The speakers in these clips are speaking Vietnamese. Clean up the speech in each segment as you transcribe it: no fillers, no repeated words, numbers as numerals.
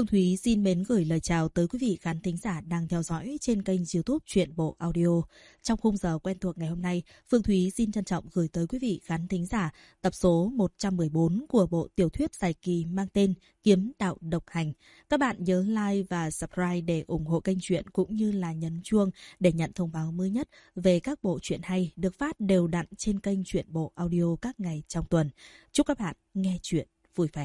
Phương Thúy xin mến gửi lời chào tới quý vị khán thính giả đang theo dõi trên kênh YouTube Truyện Bộ Audio. Trong khung giờ quen thuộc ngày hôm nay, Phương Thúy xin trân trọng gửi tới quý vị khán thính giả tập số 114 của bộ tiểu thuyết dài kỳ mang tên Kiếm Đạo Độc Hành. Các bạn nhớ like và subscribe để ủng hộ kênh truyện cũng như là nhấn chuông để nhận thông báo mới nhất về các bộ truyện hay được phát đều đặn trên kênh Truyện Bộ Audio các ngày trong tuần. Chúc các bạn nghe truyện vui vẻ.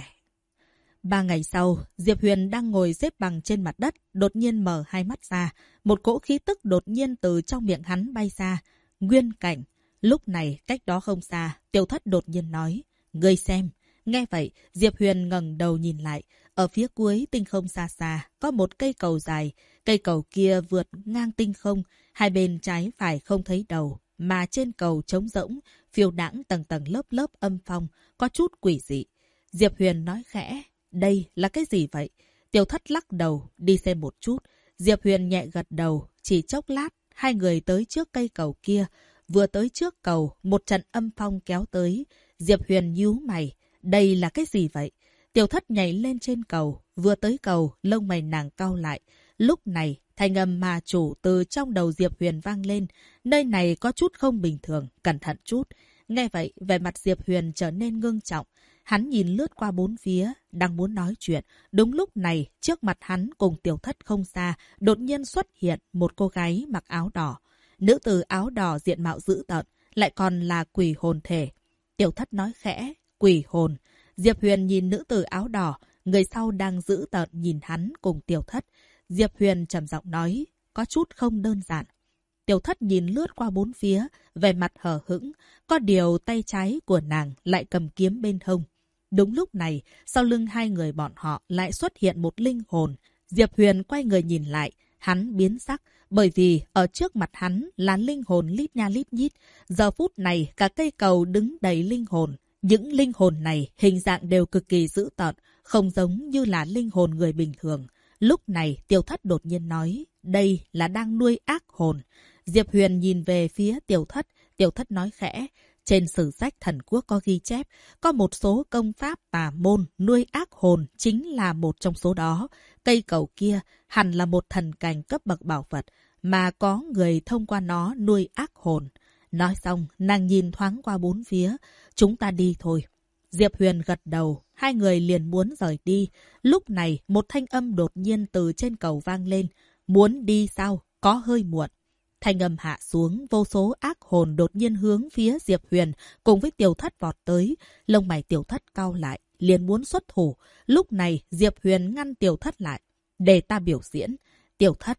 3 ngày sau, Diệp Huyền đang ngồi xếp bằng trên mặt đất, đột nhiên mở hai mắt ra. Một cỗ khí tức đột nhiên từ trong miệng hắn bay ra. Nguyên Cảnh. Lúc này, cách đó không xa, Tiểu Thất đột nhiên nói, ngươi xem. Nghe vậy, Diệp Huyền ngẩng đầu nhìn lại. Ở phía cuối tinh không xa xa, có một cây cầu dài. Cây cầu kia vượt ngang tinh không, hai bên trái phải không thấy đầu. Mà trên cầu trống rỗng, phiêu đãng tầng tầng lớp lớp âm phong, có chút quỷ dị. Diệp Huyền nói khẽ, đây là cái gì vậy? Tiểu Thất lắc đầu, đi xem một chút. Diệp Huyền nhẹ gật đầu, chỉ chốc lát, hai người tới trước cây cầu kia. Vừa tới trước cầu, một trận âm phong kéo tới. Diệp Huyền nhíu mày, đây là cái gì vậy? Tiểu Thất nhảy lên trên cầu, vừa tới cầu, lông mày nàng cau lại. Lúc này, thanh âm mà chủ từ trong đầu Diệp Huyền vang lên. Nơi này có chút không bình thường, cẩn thận chút. Nghe vậy, vẻ mặt Diệp Huyền trở nên ngưng trọng. Hắn nhìn lướt qua bốn phía, đang muốn nói chuyện. Đúng lúc này, trước mặt hắn cùng Tiểu Thất không xa, đột nhiên xuất hiện một cô gái mặc áo đỏ. Nữ tử áo đỏ diện mạo dữ tợn, lại còn là quỷ hồn thể. Tiểu Thất nói khẽ, quỷ hồn. Diệp Huyền nhìn nữ tử áo đỏ, người sau đang dữ tợn nhìn hắn cùng Tiểu Thất. Diệp Huyền trầm giọng nói, có chút không đơn giản. Tiểu Thất nhìn lướt qua bốn phía, vẻ mặt hờ hững, có điều tay trái của nàng lại cầm kiếm bên hông. Đúng lúc này, sau lưng hai người bọn họ lại xuất hiện một linh hồn. Diệp Huyền quay người nhìn lại, hắn biến sắc, bởi vì ở trước mặt hắn là linh hồn lít nha lít nhít. Giờ phút này, cả cây cầu đứng đầy linh hồn. Những linh hồn này hình dạng đều cực kỳ dữ tợn, không giống như là linh hồn người bình thường. Lúc này, Tiểu Thất đột nhiên nói, đây là đang nuôi ác hồn. Diệp Huyền nhìn về phía Tiểu Thất nói khẽ, trên sử sách thần quốc có ghi chép, có một số công pháp tà môn nuôi ác hồn chính là một trong số đó. Cây cầu kia hẳn là một thần cảnh cấp bậc bảo vật, mà có người thông qua nó nuôi ác hồn. Nói xong, nàng nhìn thoáng qua bốn phía, chúng ta đi thôi. Diệp Huyền gật đầu, hai người liền muốn rời đi. Lúc này, một thanh âm đột nhiên từ trên cầu vang lên. Muốn đi sao? Có hơi muộn. Thanh âm hạ xuống, vô số ác hồn đột nhiên hướng phía Diệp Huyền cùng với Tiểu Thất vọt tới. Lông mày Tiểu Thất cau lại, liền muốn xuất thủ. Lúc này, Diệp Huyền ngăn Tiểu Thất lại. Để ta biểu diễn. Tiểu Thất...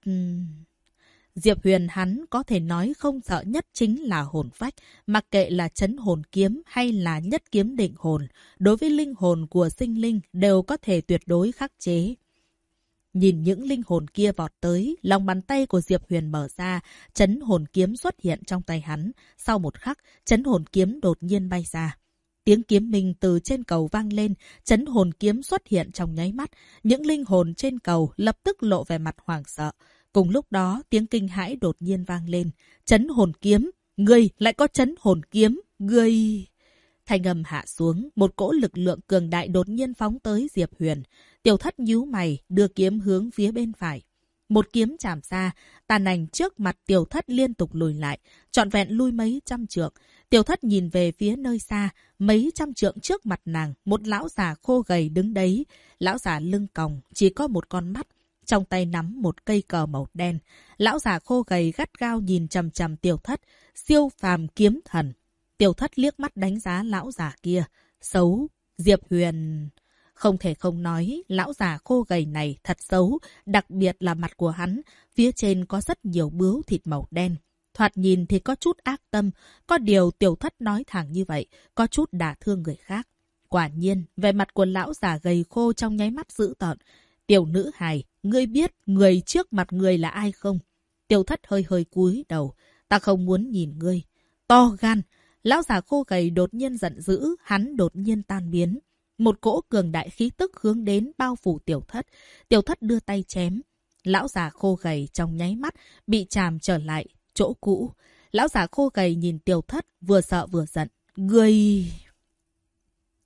Diệp Huyền hắn có thể nói không sợ nhất chính là hồn phách, mặc kệ là trấn hồn kiếm hay là nhất kiếm định hồn, đối với linh hồn của sinh linh đều có thể tuyệt đối khắc chế. Nhìn những linh hồn kia vọt tới, lòng bàn tay của Diệp Huyền mở ra, trấn hồn kiếm xuất hiện trong tay hắn. Sau một khắc, trấn hồn kiếm đột nhiên bay ra. Tiếng kiếm minh từ trên cầu vang lên, trấn hồn kiếm xuất hiện trong nháy mắt. Những linh hồn trên cầu lập tức lộ vẻ mặt hoảng sợ. Cùng lúc đó, tiếng kinh hãi đột nhiên vang lên. Trấn hồn kiếm, ngươi lại có trấn hồn kiếm, ngươi... Thanh âm hạ xuống, một cỗ lực lượng cường đại đột nhiên phóng tới Diệp Huyền. Tiểu Thất nhíu mày, đưa kiếm hướng phía bên phải. Một kiếm chạm ra, tàn ảnh trước mặt Tiểu Thất liên tục lùi lại, trọn vẹn lui mấy trăm trượng. Tiểu Thất nhìn về phía nơi xa, mấy trăm trượng trước mặt nàng, một lão già khô gầy đứng đấy. Lão già lưng còng, chỉ có một con mắt, trong tay nắm một cây cờ màu đen. Lão già khô gầy gắt gao nhìn chằm chằm Tiểu Thất, siêu phàm kiếm thần. Tiểu Thất liếc mắt đánh giá lão già kia. Xấu, Diệp Huyền... Không thể không nói, lão già khô gầy này thật xấu, đặc biệt là mặt của hắn, phía trên có rất nhiều bướu thịt màu đen. Thoạt nhìn thì có chút ác tâm, có điều Tiểu Thất nói thẳng như vậy, có chút đả thương người khác. Quả nhiên, vẻ mặt của lão già gầy khô trong nháy mắt dữ tợn. Tiểu nữ hài, ngươi biết người trước mặt người là ai không? Tiểu Thất hơi hơi cúi đầu, ta không muốn nhìn ngươi. To gan! Lão già khô gầy đột nhiên giận dữ, hắn đột nhiên tan biến. Một cỗ cường đại khí tức hướng đến bao phủ Tiểu Thất. Tiểu Thất đưa tay chém. Lão già khô gầy trong nháy mắt bị chàm trở lại chỗ cũ. Lão già khô gầy nhìn Tiểu Thất vừa sợ vừa giận. Ngươi...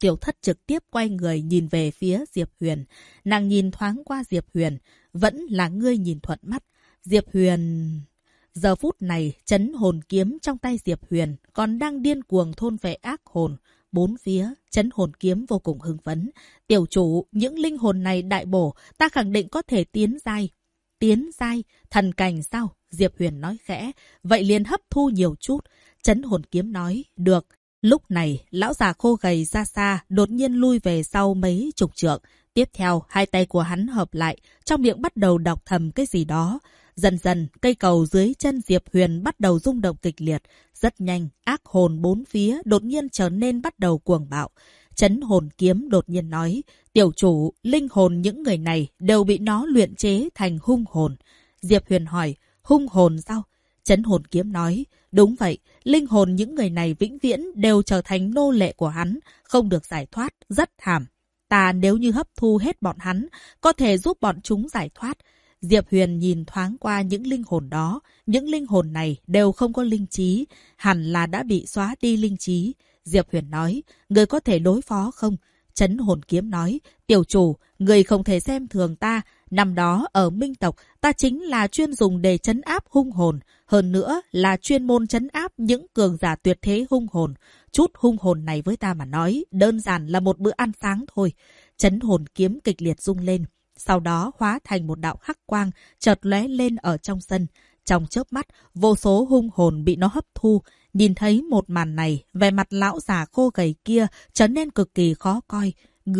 Tiểu Thất trực tiếp quay người nhìn về phía Diệp Huyền. Nàng nhìn thoáng qua Diệp Huyền. Vẫn là ngươi nhìn thuận mắt. Diệp Huyền... Giờ phút này, chấn hồn kiếm trong tay Diệp Huyền còn đang điên cuồng thôn vệ ác hồn. Bốn phía, chấn hồn kiếm vô cùng hưng phấn. Tiểu chủ, những linh hồn này đại bổ, ta khẳng định có thể tiến giai. Tiến giai, thần cảnh sao? Diệp Huyền nói khẽ. Vậy liền hấp thu nhiều chút. Chấn hồn kiếm nói, được. Lúc này, lão già khô gầy ra xa, đột nhiên lui về sau mấy chục trượng. Tiếp theo, hai tay của hắn hợp lại, trong miệng bắt đầu đọc thầm cái gì đó. Dần dần, cây cầu dưới chân Diệp Huyền bắt đầu rung động kịch liệt. Rất nhanh, ác hồn bốn phía đột nhiên trở nên bắt đầu cuồng bạo. Chấn hồn kiếm đột nhiên nói, tiểu chủ, linh hồn những người này đều bị nó luyện chế thành hung hồn. Diệp Huyền hỏi, hung hồn sao? Chấn hồn kiếm nói, đúng vậy, linh hồn những người này vĩnh viễn đều trở thành nô lệ của hắn, không được giải thoát, rất thảm. Ta nếu như hấp thu hết bọn hắn, có thể giúp bọn chúng giải thoát. Diệp Huyền nhìn thoáng qua những linh hồn đó. Những linh hồn này đều không có linh trí, hẳn là đã bị xóa đi linh trí. Diệp Huyền nói, người có thể đối phó không? Chấn hồn kiếm nói, tiểu chủ, người không thể xem thường ta. Năm đó ở Minh tộc, ta chính là chuyên dùng để trấn áp hung hồn. Hơn nữa là chuyên môn trấn áp những cường giả tuyệt thế hung hồn. Chút hung hồn này với ta mà nói, đơn giản là một bữa ăn sáng thôi. Chấn hồn kiếm kịch liệt rung lên. Sau đó hóa thành một đạo hắc quang, chợt lóe lên ở trong sân. Trong chớp mắt, vô số hung hồn bị nó hấp thu. Nhìn thấy một màn này, vẻ mặt lão già khô gầy kia trở nên cực kỳ khó coi.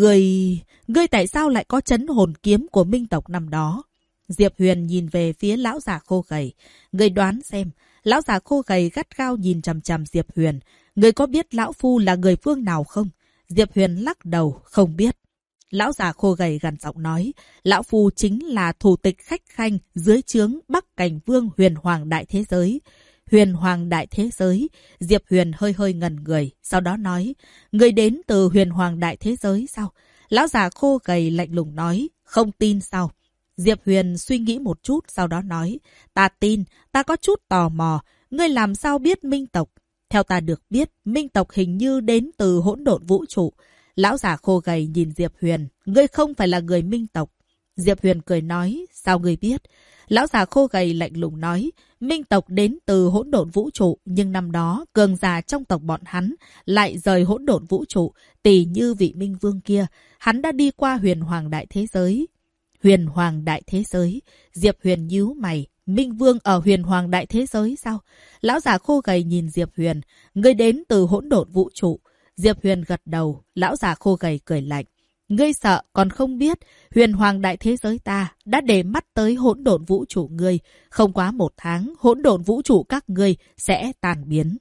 Ngươi tại sao lại có chấn hồn kiếm của Minh tộc năm đó? Diệp Huyền nhìn về phía lão già khô gầy. Ngươi đoán xem. Lão già khô gầy gắt gao nhìn chằm chằm Diệp Huyền. Ngươi có biết lão phu là người phương nào không? Diệp Huyền lắc đầu, không biết. Lão già khô gầy gằn giọng nói, lão phu chính là thủ tịch khách khanh dưới trướng Bắc Cảnh Vương Huyền Hoàng Đại Thế Giới. Huyền Hoàng Đại Thế Giới. Diệp Huyền hơi hơi ngẩn người, sau đó nói, người đến từ Huyền Hoàng Đại Thế Giới sao? Lão già khô gầy lạnh lùng nói, không tin sao? Diệp Huyền suy nghĩ một chút, sau đó nói, ta tin, ta có chút tò mò, ngươi làm sao biết Minh tộc? Theo ta được biết, Minh tộc hình như đến từ hỗn độn vũ trụ. Lão già khô gầy nhìn Diệp Huyền, ngươi không phải là người Minh tộc. Diệp Huyền cười nói, sao ngươi biết? Lão già khô gầy lạnh lùng nói, Minh tộc đến từ hỗn độn vũ trụ, nhưng năm đó cường giả trong tộc bọn hắn lại rời hỗn độn vũ trụ, tỉ như vị Minh Vương kia, hắn đã đi qua Huyền Hoàng Đại Thế Giới. Huyền Hoàng Đại Thế Giới? Diệp Huyền nhíu mày, Minh Vương ở Huyền Hoàng Đại Thế Giới sao? Lão già khô gầy nhìn Diệp Huyền, ngươi đến từ hỗn độn vũ trụ. Diệp Huyền gật đầu, lão già khô gầy cười lạnh. Ngươi sợ còn không biết, Huyền Hoàng Đại Thế Giới ta đã để mắt tới hỗn độn vũ trụ ngươi. Không quá 1 tháng, hỗn độn vũ trụ các ngươi sẽ tàn biến.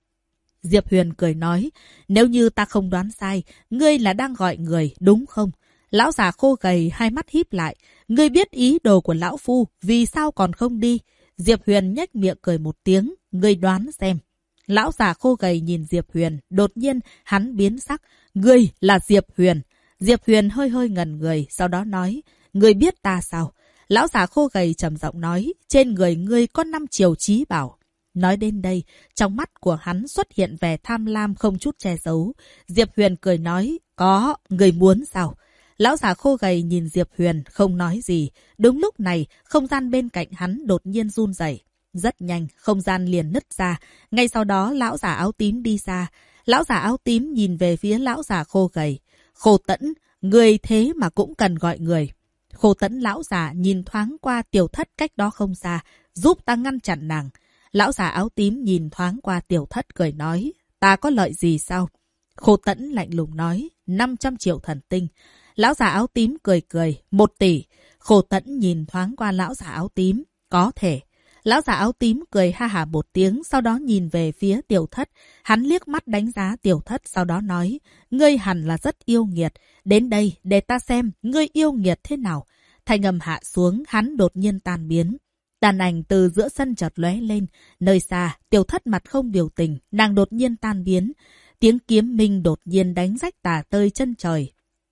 Diệp Huyền cười nói, nếu như ta không đoán sai, ngươi là đang gọi người, đúng không? Lão già khô gầy hai mắt híp lại. Ngươi biết ý đồ của lão phu, vì sao còn không đi? Diệp Huyền nhếch miệng cười một tiếng, ngươi đoán xem. Lão già khô gầy nhìn Diệp Huyền, đột nhiên hắn biến sắc. Ngươi là Diệp Huyền. Diệp Huyền hơi hơi ngẩn người, sau đó nói, ngươi biết ta sao? Lão già khô gầy trầm giọng nói, trên người ngươi có 5 triều chí bảo. Nói đến đây, trong mắt của hắn xuất hiện vẻ tham lam không chút che giấu. Diệp Huyền cười nói, có, ngươi muốn sao? Lão già khô gầy nhìn Diệp Huyền, không nói gì. Đúng lúc này, không gian bên cạnh hắn đột nhiên run rẩy. Rất nhanh, không gian liền nứt ra. Ngay sau đó, lão già áo tím đi ra. Lão già áo tím nhìn về phía lão già khô gầy. Khô Tẫn, người thế mà cũng cần gọi người. Khô Tẫn lão già nhìn thoáng qua Tiểu Thất cách đó không xa, giúp ta ngăn chặn nàng. Lão già áo tím nhìn thoáng qua Tiểu Thất cười nói, ta có lợi gì sao? Khô Tẫn lạnh lùng nói, 500 triệu thần tinh. Lão già áo tím cười cười, 1 tỷ. Khô Tẫn nhìn thoáng qua lão già áo tím, có thể. Lão già áo tím cười ha hả một tiếng, sau đó nhìn về phía Tiểu Thất. Hắn liếc mắt đánh giá Tiểu Thất, sau đó nói, ngươi hẳn là rất yêu nghiệt. Đến đây, để ta xem, ngươi yêu nghiệt thế nào. Thanh âm hạ xuống, hắn đột nhiên tan biến. Tàn ảnh từ giữa sân chợt lóe lên. Nơi xa, Tiểu Thất mặt không biểu tình, nàng đột nhiên tan biến. Tiếng kiếm minh đột nhiên đánh rách tà tơi chân trời.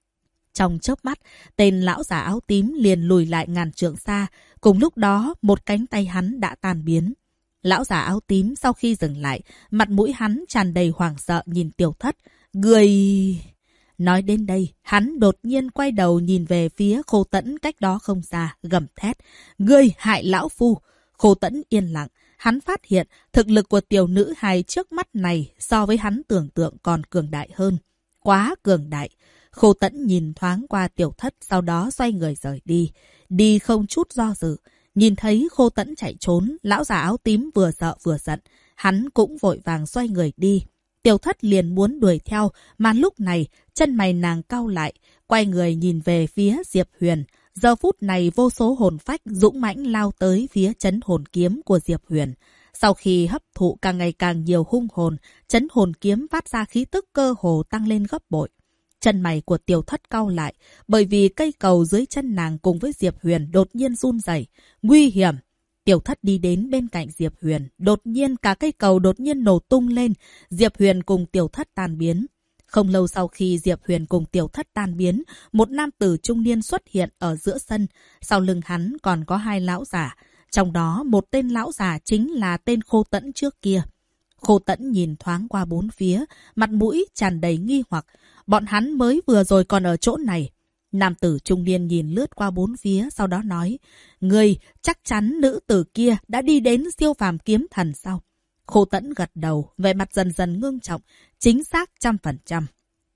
Trong chớp mắt, tên lão già áo tím liền lùi lại ngàn trượng xa. Cùng lúc đó, một cánh tay hắn đã tan biến. Lão già áo tím sau khi dừng lại, mặt mũi hắn tràn đầy hoảng sợ nhìn Tiểu Thất. Người... Nói đến đây, hắn đột nhiên quay đầu nhìn về phía Khô Tẫn cách đó không xa, gầm thét. Ngươi hại lão phu! Khô Tẫn yên lặng. Hắn phát hiện thực lực của tiểu nữ hài trước mắt này so với hắn tưởng tượng còn cường đại hơn. Quá cường đại! Khô Tẫn nhìn thoáng qua Tiểu Thất, sau đó xoay người rời đi. Đi không chút do dự. Nhìn thấy Khô Tẫn chạy trốn, lão già áo tím vừa sợ vừa giận. Hắn cũng vội vàng xoay người đi. Tiểu Thất liền muốn đuổi theo, mà lúc này chân mày nàng cau lại, quay người nhìn về phía Diệp Huyền. Giờ phút này vô số hồn phách dũng mãnh lao tới phía trấn hồn kiếm của Diệp Huyền. Sau khi hấp thụ càng ngày càng nhiều hung hồn, trấn hồn kiếm phát ra khí tức cơ hồ tăng lên gấp bội. Chân mày của Tiểu Thất cau lại, bởi vì cây cầu dưới chân nàng cùng với Diệp Huyền đột nhiên run rẩy, nguy hiểm. Tiểu Thất đi đến bên cạnh Diệp Huyền, đột nhiên cả cây cầu đột nhiên nổ tung lên, Diệp Huyền cùng Tiểu Thất tan biến. Không lâu sau khi Diệp Huyền cùng Tiểu Thất tan biến, một nam tử trung niên xuất hiện ở giữa sân, sau lưng hắn còn có hai lão giả, trong đó một tên lão giả chính là tên Khô Tẫn trước kia. Khô Tẫn nhìn thoáng qua bốn phía, mặt mũi tràn đầy nghi hoặc, bọn hắn mới vừa rồi còn ở chỗ này. Nam tử trung niên nhìn lướt qua bốn phía, sau đó nói, ngươi chắc chắn nữ tử kia đã đi đến siêu phàm kiếm thần sao? Khô Tẫn gật đầu, vẻ mặt dần dần ngưng trọng, chính xác 100%.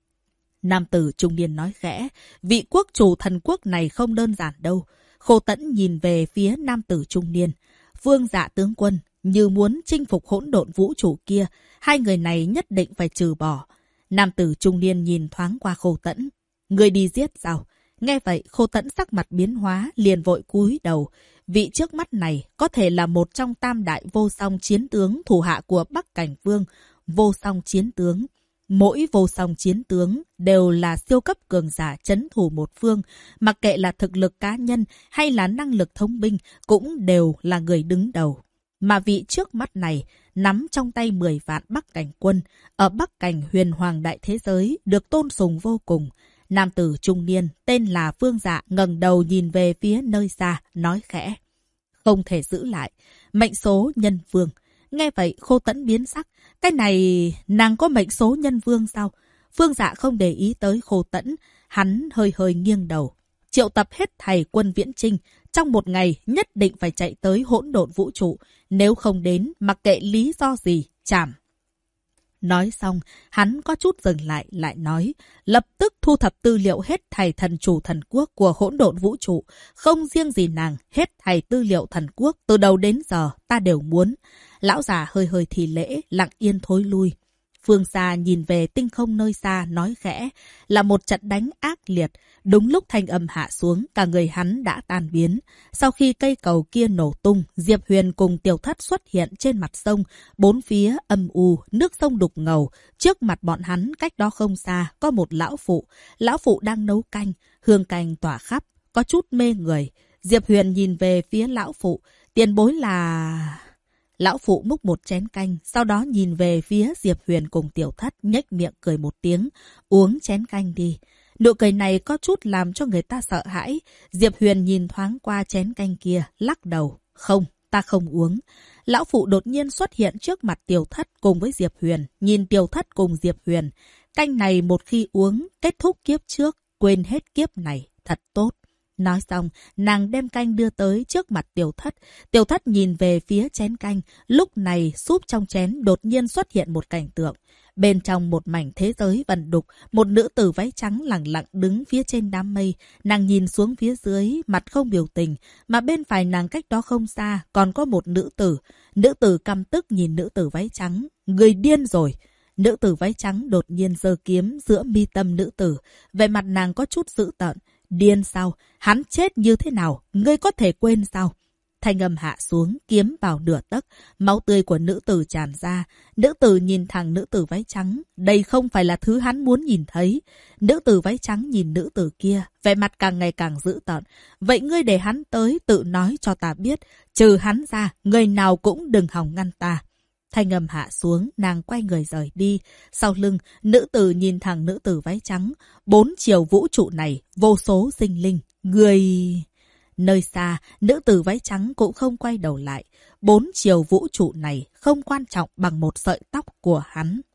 Nam tử trung niên nói khẽ, vị quốc chủ thần quốc này không đơn giản đâu. Khô Tẫn nhìn về phía nam tử trung niên, Vương Dạ tướng quân, như muốn chinh phục hỗn độn vũ trụ kia, hai người này nhất định phải trừ bỏ. Nam tử trung niên nhìn thoáng qua Khô Tẫn, người đi giết sao? Nghe vậy, Khô Tẫn sắc mặt biến hóa, liền vội cúi đầu. Vị trước mắt này có thể là một trong tam đại vô song chiến tướng thủ hạ của Bắc Cảnh Vương. Vô song chiến tướng. Mỗi vô song chiến tướng đều là siêu cấp cường giả trấn thủ một phương. Mặc kệ là thực lực cá nhân hay là năng lực thông binh, cũng đều là người đứng đầu. Mà vị trước mắt này nắm trong tay 10 vạn Bắc Cảnh quân. Ở Bắc Cảnh huyền hoàng đại thế giới được tôn sùng vô cùng. Nam tử trung niên tên là Vương Dạ ngẩng đầu nhìn về phía nơi xa, nói khẽ. Không thể giữ lại. Mệnh số nhân vương. Nghe vậy Khô Tẫn biến sắc. Cái này nàng có mệnh số nhân vương sao? Vương Dạ không để ý tới Khô Tẫn. Hắn hơi hơi nghiêng đầu. Triệu tập hết thầy quân viễn chinh. Trong một ngày nhất định phải chạy tới hỗn độn vũ trụ. Nếu không đến, mặc kệ lý do gì, chảm. Nói xong, hắn có chút dừng lại, lại nói, lập tức thu thập tư liệu hết thảy thần chủ thần quốc của hỗn độn vũ trụ. Không riêng gì nàng, hết thảy tư liệu thần quốc, từ đầu đến giờ, ta đều muốn. Lão già hơi hơi thì lễ, lặng yên thối lui. Phương xa nhìn về tinh không nơi xa, nói khẽ, là một trận đánh ác liệt. Đúng lúc thanh âm hạ xuống, cả người hắn đã tan biến. Sau khi cây cầu kia nổ tung, Diệp Huyền cùng Tiểu Thất xuất hiện trên mặt sông. Bốn phía âm u, nước sông đục ngầu. Trước mặt bọn hắn, cách đó không xa, có một lão phụ. Lão phụ đang nấu canh, hương canh tỏa khắp, có chút mê người. Diệp Huyền nhìn về phía lão phụ, tiền bối là... Lão phụ múc một chén canh, sau đó nhìn về phía Diệp Huyền cùng Tiểu Thất, nhếch miệng cười một tiếng, uống chén canh đi. Nụ cười này có chút làm cho người ta sợ hãi. Diệp Huyền nhìn thoáng qua chén canh kia, lắc đầu. Không, ta không uống. Lão phụ đột nhiên xuất hiện trước mặt Tiểu Thất cùng với Diệp Huyền, nhìn Tiểu Thất cùng Diệp Huyền. Canh này một khi uống, kết thúc kiếp trước, quên hết kiếp này, thật tốt. Nói xong, nàng đem canh đưa tới trước mặt Tiểu Thất. Tiểu Thất nhìn về phía chén canh. Lúc này, súp trong chén đột nhiên xuất hiện một cảnh tượng. Bên trong một mảnh thế giới vần đục, một nữ tử váy trắng lẳng lặng đứng phía trên đám mây. Nàng nhìn xuống phía dưới, mặt không biểu tình. Mà bên phải nàng cách đó không xa, còn có một nữ tử. Nữ tử căm tức nhìn nữ tử váy trắng. Người điên rồi! Nữ tử váy trắng đột nhiên giơ kiếm giữa mi tâm nữ tử. Về mặt nàng có chút dữ tợn. Điên sao? Hắn chết như thế nào? Ngươi có thể quên sao? Thanh âm hạ xuống, kiếm vào nửa tấc, máu tươi của nữ tử tràn ra. Nữ tử nhìn thẳng nữ tử váy trắng. Đây không phải là thứ hắn muốn nhìn thấy. Nữ tử váy trắng nhìn nữ tử kia, vẻ mặt càng ngày càng dữ tợn. Vậy ngươi để hắn tới tự nói cho ta biết. Trừ hắn ra, người nào cũng đừng hòng ngăn ta. Thanh âm hạ xuống, nàng quay người rời đi. Sau lưng, nữ tử nhìn thẳng nữ tử váy trắng. 4 chiều vũ trụ này, vô số sinh linh. Người... Nơi xa, nữ tử váy trắng cũng không quay đầu lại. 4 chiều vũ trụ này không quan trọng bằng một sợi tóc của hắn.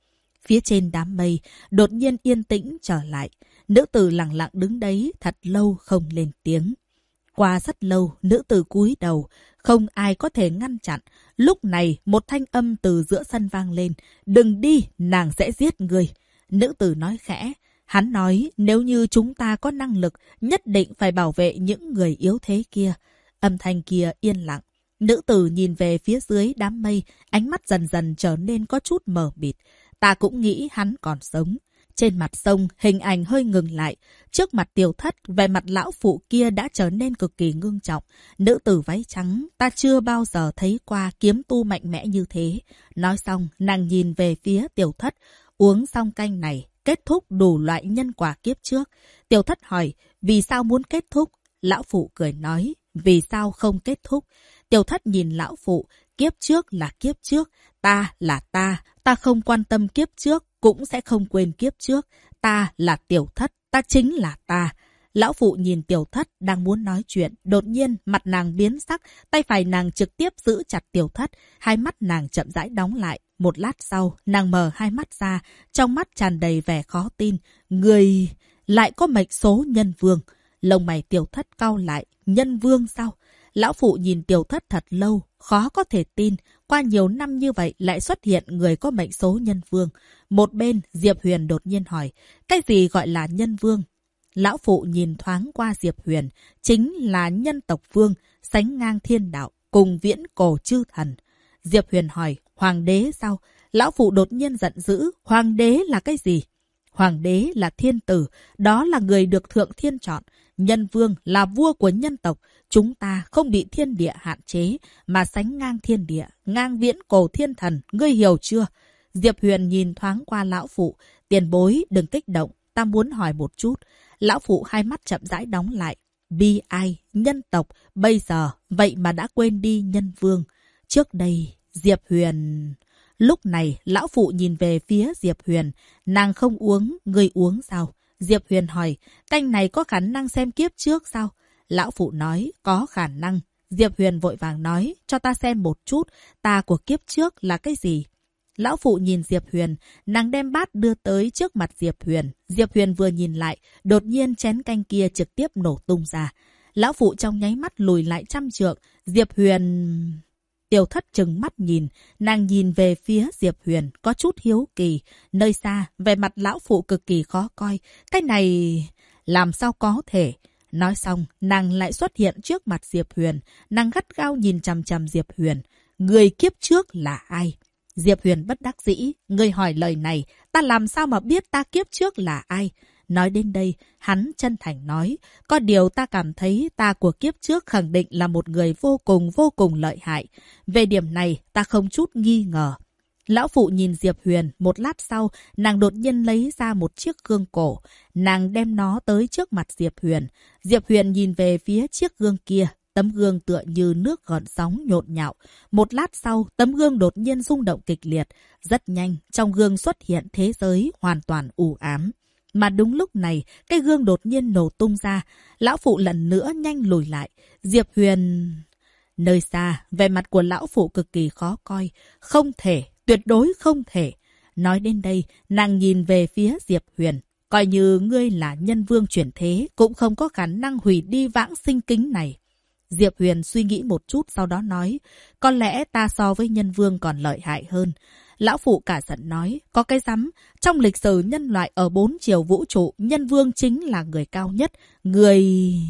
Phía trên đám mây, đột nhiên yên tĩnh trở lại. Nữ tử lặng lặng đứng đấy thật lâu không lên tiếng. Qua rất lâu, nữ tử cúi đầu, không ai có thể ngăn chặn. Lúc này, một thanh âm từ giữa sân vang lên. Đừng đi, nàng sẽ giết người. Nữ tử nói khẽ. Hắn nói, nếu như chúng ta có năng lực, nhất định phải bảo vệ những người yếu thế kia. Âm thanh kia yên lặng. Nữ tử nhìn về phía dưới đám mây, ánh mắt dần dần trở nên có chút mờ mịt. Ta cũng nghĩ hắn còn sống. Trên mặt sông, hình ảnh hơi ngừng lại. Trước mặt Tiểu Thất, vẻ mặt lão phụ kia đã trở nên cực kỳ ngưng trọng. Nữ tử váy trắng, ta chưa bao giờ thấy qua kiếm tu mạnh mẽ như thế. Nói xong, nàng nhìn về phía Tiểu Thất. Uống xong canh này, kết thúc đủ loại nhân quả kiếp trước. Tiểu Thất hỏi, vì sao muốn kết thúc? Lão phụ cười nói, vì sao không kết thúc? Tiểu Thất nhìn lão phụ, kiếp trước là kiếp trước, ta là ta không quan tâm kiếp trước, cũng sẽ không quên kiếp trước. Ta là Tiểu Thất, ta chính là ta. Lão phụ nhìn Tiểu Thất đang muốn nói chuyện, đột nhiên mặt nàng biến sắc, tay phải nàng trực tiếp giữ chặt Tiểu Thất, hai mắt nàng chậm rãi đóng lại. Một lát sau, nàng mở hai mắt ra, trong mắt tràn đầy vẻ khó tin. Người lại có mệnh số nhân vương. Lông mày Tiểu Thất cau lại, nhân vương sao? Lão phụ nhìn Tiểu Thất thật lâu, khó có thể tin. Qua nhiều năm như vậy lại xuất hiện người có mệnh số nhân vương. Một bên, Diệp Huyền đột nhiên hỏi, cái gì gọi là nhân vương? Lão phụ nhìn thoáng qua Diệp Huyền, chính là nhân tộc vương, sánh ngang thiên đạo, cùng viễn cổ chư thần. Diệp Huyền hỏi, hoàng đế sao? Lão phụ đột nhiên giận dữ, hoàng đế là cái gì? Hoàng đế là thiên tử, đó là người được thượng thiên chọn. Nhân vương là vua của nhân tộc. Chúng ta không bị thiên địa hạn chế, mà sánh ngang thiên địa, ngang viễn cổ thiên thần. Ngươi hiểu chưa? Diệp Huyền nhìn thoáng qua lão phụ. Tiền bối, đừng kích động, ta muốn hỏi một chút. Lão phụ hai mắt chậm rãi đóng lại. Bi ai, nhân tộc, bây giờ, vậy mà đã quên đi nhân vương. Trước đây, Diệp Huyền... Lúc này, lão phụ nhìn về phía Diệp Huyền. Nàng không uống, ngươi uống sao? Diệp Huyền hỏi, canh này có khả năng xem kiếp trước sao? Lão phụ nói, có khả năng. Diệp Huyền vội vàng nói, cho ta xem một chút, ta của kiếp trước là cái gì? Lão phụ nhìn Diệp Huyền, nàng đem bát đưa tới trước mặt Diệp Huyền. Diệp Huyền vừa nhìn lại, đột nhiên chén canh kia trực tiếp nổ tung ra. Lão phụ trong nháy mắt lùi lại 100 trượng. Diệp Huyền... Tiểu Thất trừng mắt nhìn, nàng nhìn về phía Diệp Huyền, có chút hiếu kỳ. Nơi xa, vẻ mặt lão phụ cực kỳ khó coi. Cái này... làm sao có thể? Nói xong, nàng lại xuất hiện trước mặt Diệp Huyền. Nàng gắt gao nhìn chằm chằm Diệp Huyền. Người kiếp trước là ai? Diệp Huyền bất đắc dĩ. Người hỏi lời này, ta làm sao mà biết ta kiếp trước là ai? Nói đến đây, hắn chân thành nói, có điều ta cảm thấy ta của kiếp trước khẳng định là một người vô cùng lợi hại. Về điểm này, ta không chút nghi ngờ. Lão phụ nhìn Diệp Huyền, một lát sau, nàng đột nhiên lấy ra một chiếc gương cổ. Nàng đem nó tới trước mặt Diệp Huyền. Diệp Huyền nhìn về phía chiếc gương kia. Tấm gương tựa như nước gợn sóng nhộn nhạo. Một lát sau, tấm gương đột nhiên rung động kịch liệt. Rất nhanh, trong gương xuất hiện thế giới hoàn toàn u ám. Mà đúng lúc này, cái gương đột nhiên nổ tung ra. Lão phụ lần nữa nhanh lùi lại. Diệp Huyền... Nơi xa, vẻ mặt của lão phụ cực kỳ khó coi. Không thể, tuyệt đối không thể. Nói đến đây, nàng nhìn về phía Diệp Huyền. Coi như ngươi là nhân vương chuyển thế, cũng không có khả năng hủy đi vãng sinh kính này. Diệp Huyền suy nghĩ một chút sau đó nói, có lẽ ta so với nhân vương còn lợi hại hơn. Lão phụ cả giận nói, có cái rắm, trong lịch sử nhân loại ở 4 chiều vũ trụ, nhân vương chính là người cao nhất, người...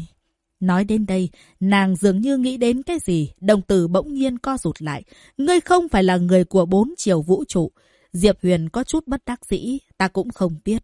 Nói đến đây, nàng dường như nghĩ đến cái gì, đồng tử bỗng nhiên co rụt lại. Ngươi không phải là người của 4 chiều vũ trụ. Diệp Huyền có chút bất đắc dĩ, ta cũng không biết.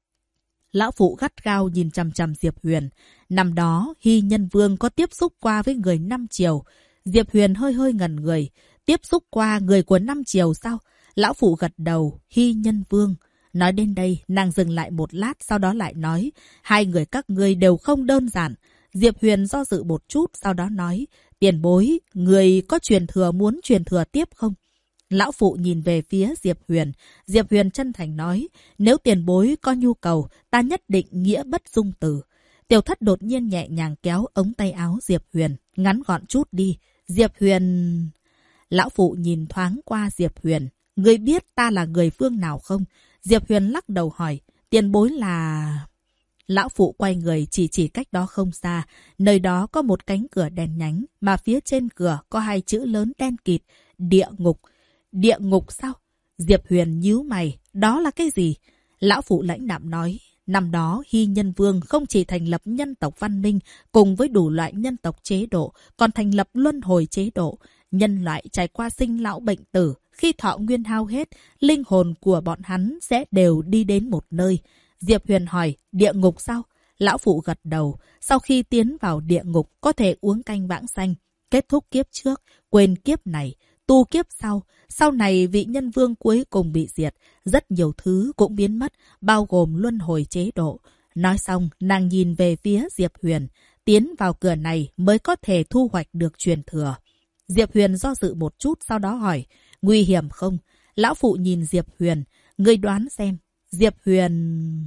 Lão phụ gắt gao nhìn chằm chằm Diệp Huyền. Năm đó, Hy Nhân Vương có tiếp xúc qua với người 5 chiều. Diệp Huyền hơi ngẩn người. Tiếp xúc qua người của 5 chiều sao? Lão phụ gật đầu, Hy Nhân Vương. Nói đến đây, nàng dừng lại một lát, sau đó lại nói, hai người các ngươi đều không đơn giản. Diệp Huyền do dự một chút, sau đó nói, tiền bối, người có truyền thừa muốn truyền thừa tiếp không? Lão phụ nhìn về phía Diệp Huyền. Diệp Huyền chân thành nói, nếu tiền bối có nhu cầu, ta nhất định nghĩa bất dung từ. Tiểu Thất đột nhiên nhẹ nhàng kéo ống tay áo Diệp Huyền, ngắn gọn chút đi. Diệp Huyền... Lão phụ nhìn thoáng qua Diệp Huyền. Người biết ta là người phương nào không? Diệp Huyền lắc đầu hỏi, tiền bối là... Lão phụ quay người chỉ cách đó không xa, nơi đó có một cánh cửa đen nhánh, mà phía trên cửa có 2 chữ lớn đen kịt, địa ngục. Địa ngục sao? Diệp Huyền nhíu mày, đó là cái gì? Lão phụ lãnh đạm nói, năm đó Hy Nhân Vương không chỉ thành lập nhân tộc văn minh cùng với đủ loại nhân tộc chế độ, còn thành lập luân hồi chế độ. Nhân loại trải qua sinh lão bệnh tử, khi thọ nguyên hao hết, linh hồn của bọn hắn sẽ đều đi đến một nơi. Diệp Huyền hỏi, địa ngục sao? Lão phụ gật đầu, sau khi tiến vào địa ngục có thể uống canh vãng sanh, kết thúc kiếp trước, quên kiếp này, tu kiếp sau. Sau này vị nhân vương cuối cùng bị diệt, rất nhiều thứ cũng biến mất, bao gồm luân hồi chế độ. Nói xong, nàng nhìn về phía Diệp Huyền, tiến vào cửa này mới có thể thu hoạch được truyền thừa. Diệp Huyền do dự một chút sau đó hỏi, nguy hiểm không? Lão phụ nhìn Diệp Huyền, ngươi đoán xem. Diệp Huyền...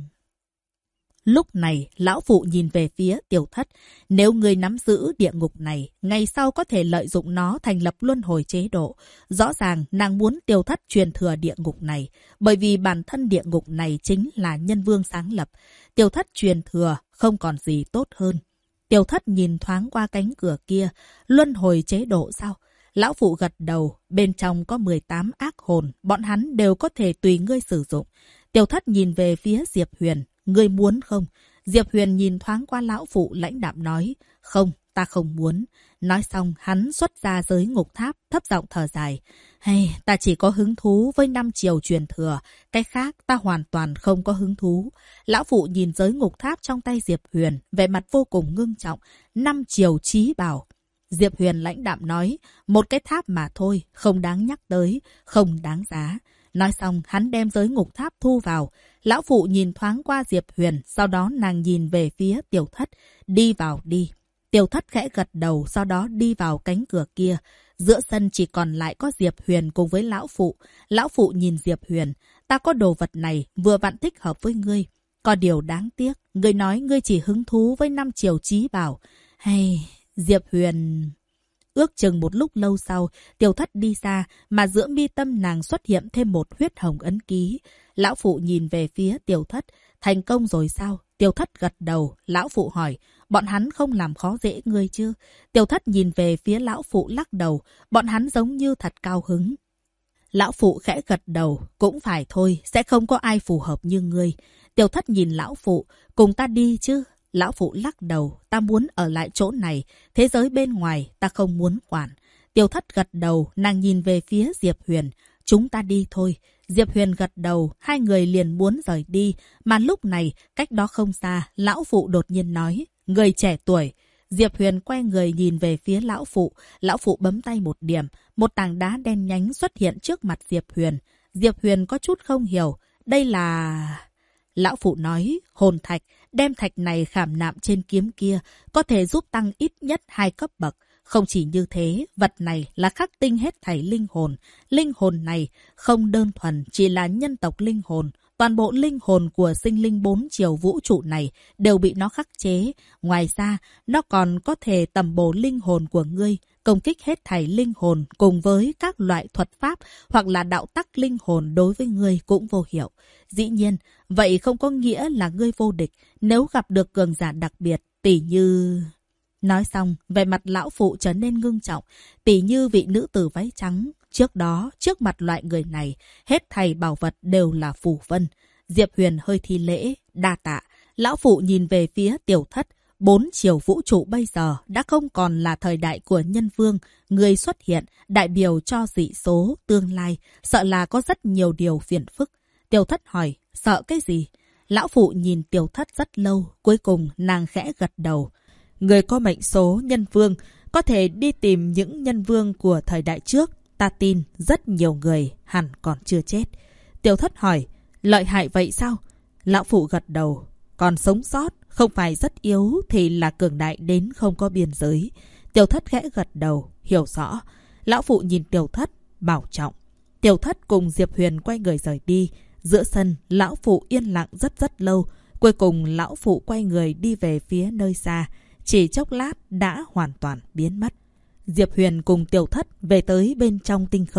Lúc này, lão phụ nhìn về phía Tiểu Thất. Nếu ngươi nắm giữ địa ngục này, ngày sau có thể lợi dụng nó thành lập luân hồi chế độ. Rõ ràng, nàng muốn Tiểu Thất truyền thừa địa ngục này, bởi vì bản thân địa ngục này chính là nhân vương sáng lập. Tiểu Thất truyền thừa, không còn gì tốt hơn. Tiểu Thất nhìn thoáng qua cánh cửa kia, luân hồi chế độ sao? Lão phụ gật đầu, bên trong có 18 ác hồn, bọn hắn đều có thể tùy ngươi sử dụng. Tiểu Thất nhìn về phía Diệp Huyền, ngươi muốn không? Diệp Huyền nhìn thoáng qua lão phụ lãnh đạm nói, không, ta không muốn. Nói xong, hắn xuất ra giới ngục tháp, thấp giọng thở dài. Hay, ta chỉ có hứng thú với 5 triều truyền thừa, cái khác ta hoàn toàn không có hứng thú. Lão phụ nhìn giới ngục tháp trong tay Diệp Huyền, vẻ mặt vô cùng ngưng trọng, 5 triều chí bảo. Diệp Huyền lãnh đạm nói, một cái tháp mà thôi, không đáng nhắc tới, không đáng giá. Nói xong, hắn đem giới ngục tháp thu vào. Lão phụ nhìn thoáng qua Diệp Huyền, sau đó nàng nhìn về phía Tiểu Thất, đi vào đi. Tiểu Thất khẽ gật đầu, sau đó đi vào cánh cửa kia. Giữa sân chỉ còn lại có Diệp Huyền cùng với lão phụ. Lão phụ nhìn Diệp Huyền, ta có đồ vật này, vừa vặn thích hợp với ngươi. Có điều đáng tiếc, ngươi nói ngươi chỉ hứng thú với 5 triều chí bảo. Hay... Diệp Huyền... Ước chừng một lúc lâu sau, Tiểu Thất đi xa, mà giữa mi tâm nàng xuất hiện thêm một huyết hồng ấn ký. Lão phụ nhìn về phía Tiểu Thất, thành công rồi sao? Tiểu Thất gật đầu, lão phụ hỏi, bọn hắn không làm khó dễ ngươi chứ? Tiểu Thất nhìn về phía lão phụ lắc đầu, bọn hắn giống như thật cao hứng. Lão phụ khẽ gật đầu, cũng phải thôi, sẽ không có ai phù hợp như ngươi. Tiểu Thất nhìn lão phụ, cùng ta đi chứ? Lão phụ lắc đầu, ta muốn ở lại chỗ này, thế giới bên ngoài ta không muốn quản. Tiểu Thất gật đầu, nàng nhìn về phía Diệp Huyền, chúng ta đi thôi. Diệp Huyền gật đầu, hai người liền muốn rời đi, mà lúc này, cách đó không xa, lão phụ đột nhiên nói, người trẻ tuổi. Diệp Huyền quay người nhìn về phía lão phụ bấm tay một điểm, một tảng đá đen nhánh xuất hiện trước mặt Diệp Huyền. Diệp Huyền có chút không hiểu, đây là... Lão phụ nói, hồn thạch, đem thạch này khảm nạm trên kiếm kia, có thể giúp tăng ít nhất 2 cấp bậc. Không chỉ như thế, vật này là khắc tinh hết thảy linh hồn. Linh hồn này không đơn thuần chỉ là nhân tộc linh hồn. Toàn bộ linh hồn của sinh linh 4 chiều vũ trụ này đều bị nó khắc chế. Ngoài ra, nó còn có thể tầm bổ linh hồn của ngươi, công kích hết thảy linh hồn cùng với các loại thuật pháp hoặc là đạo tắc linh hồn đối với ngươi cũng vô hiệu. Dĩ nhiên, vậy không có nghĩa là ngươi vô địch nếu gặp được cường giả đặc biệt, tỉ như... Nói xong, vẻ mặt lão phụ trở nên ngưng trọng, tỉ như vị nữ tử váy trắng. Trước đó, trước mặt loại người này, hết thảy bảo vật đều là phù vân. Diệp Huyền hơi thi lễ, đa tạ. Lão phụ nhìn về phía Tiểu Thất. 4 chiều vũ trụ bây giờ đã không còn là thời đại của nhân vương. Người xuất hiện, đại biểu cho dị số, tương lai. Sợ là có rất nhiều điều phiền phức. Tiểu Thất hỏi, sợ cái gì? Lão phụ nhìn Tiểu Thất rất lâu, cuối cùng nàng khẽ gật đầu. Người có mệnh số nhân vương, có thể đi tìm những nhân vương của thời đại trước. Ta tin rất nhiều người hẳn còn chưa chết. Tiểu Thất hỏi, lợi hại vậy sao? Lão phụ gật đầu, còn sống sót, không phải rất yếu thì là cường đại đến không có biên giới. Tiểu Thất khẽ gật đầu, hiểu rõ. Lão phụ nhìn Tiểu Thất, bảo trọng. Tiểu Thất cùng Diệp Huyền quay người rời đi. Giữa sân, lão phụ yên lặng rất lâu. Cuối cùng lão phụ quay người đi về phía nơi xa. Chỉ chốc lát đã hoàn toàn biến mất. Diệp Huyền cùng Tiểu Thất về tới bên trong tinh không.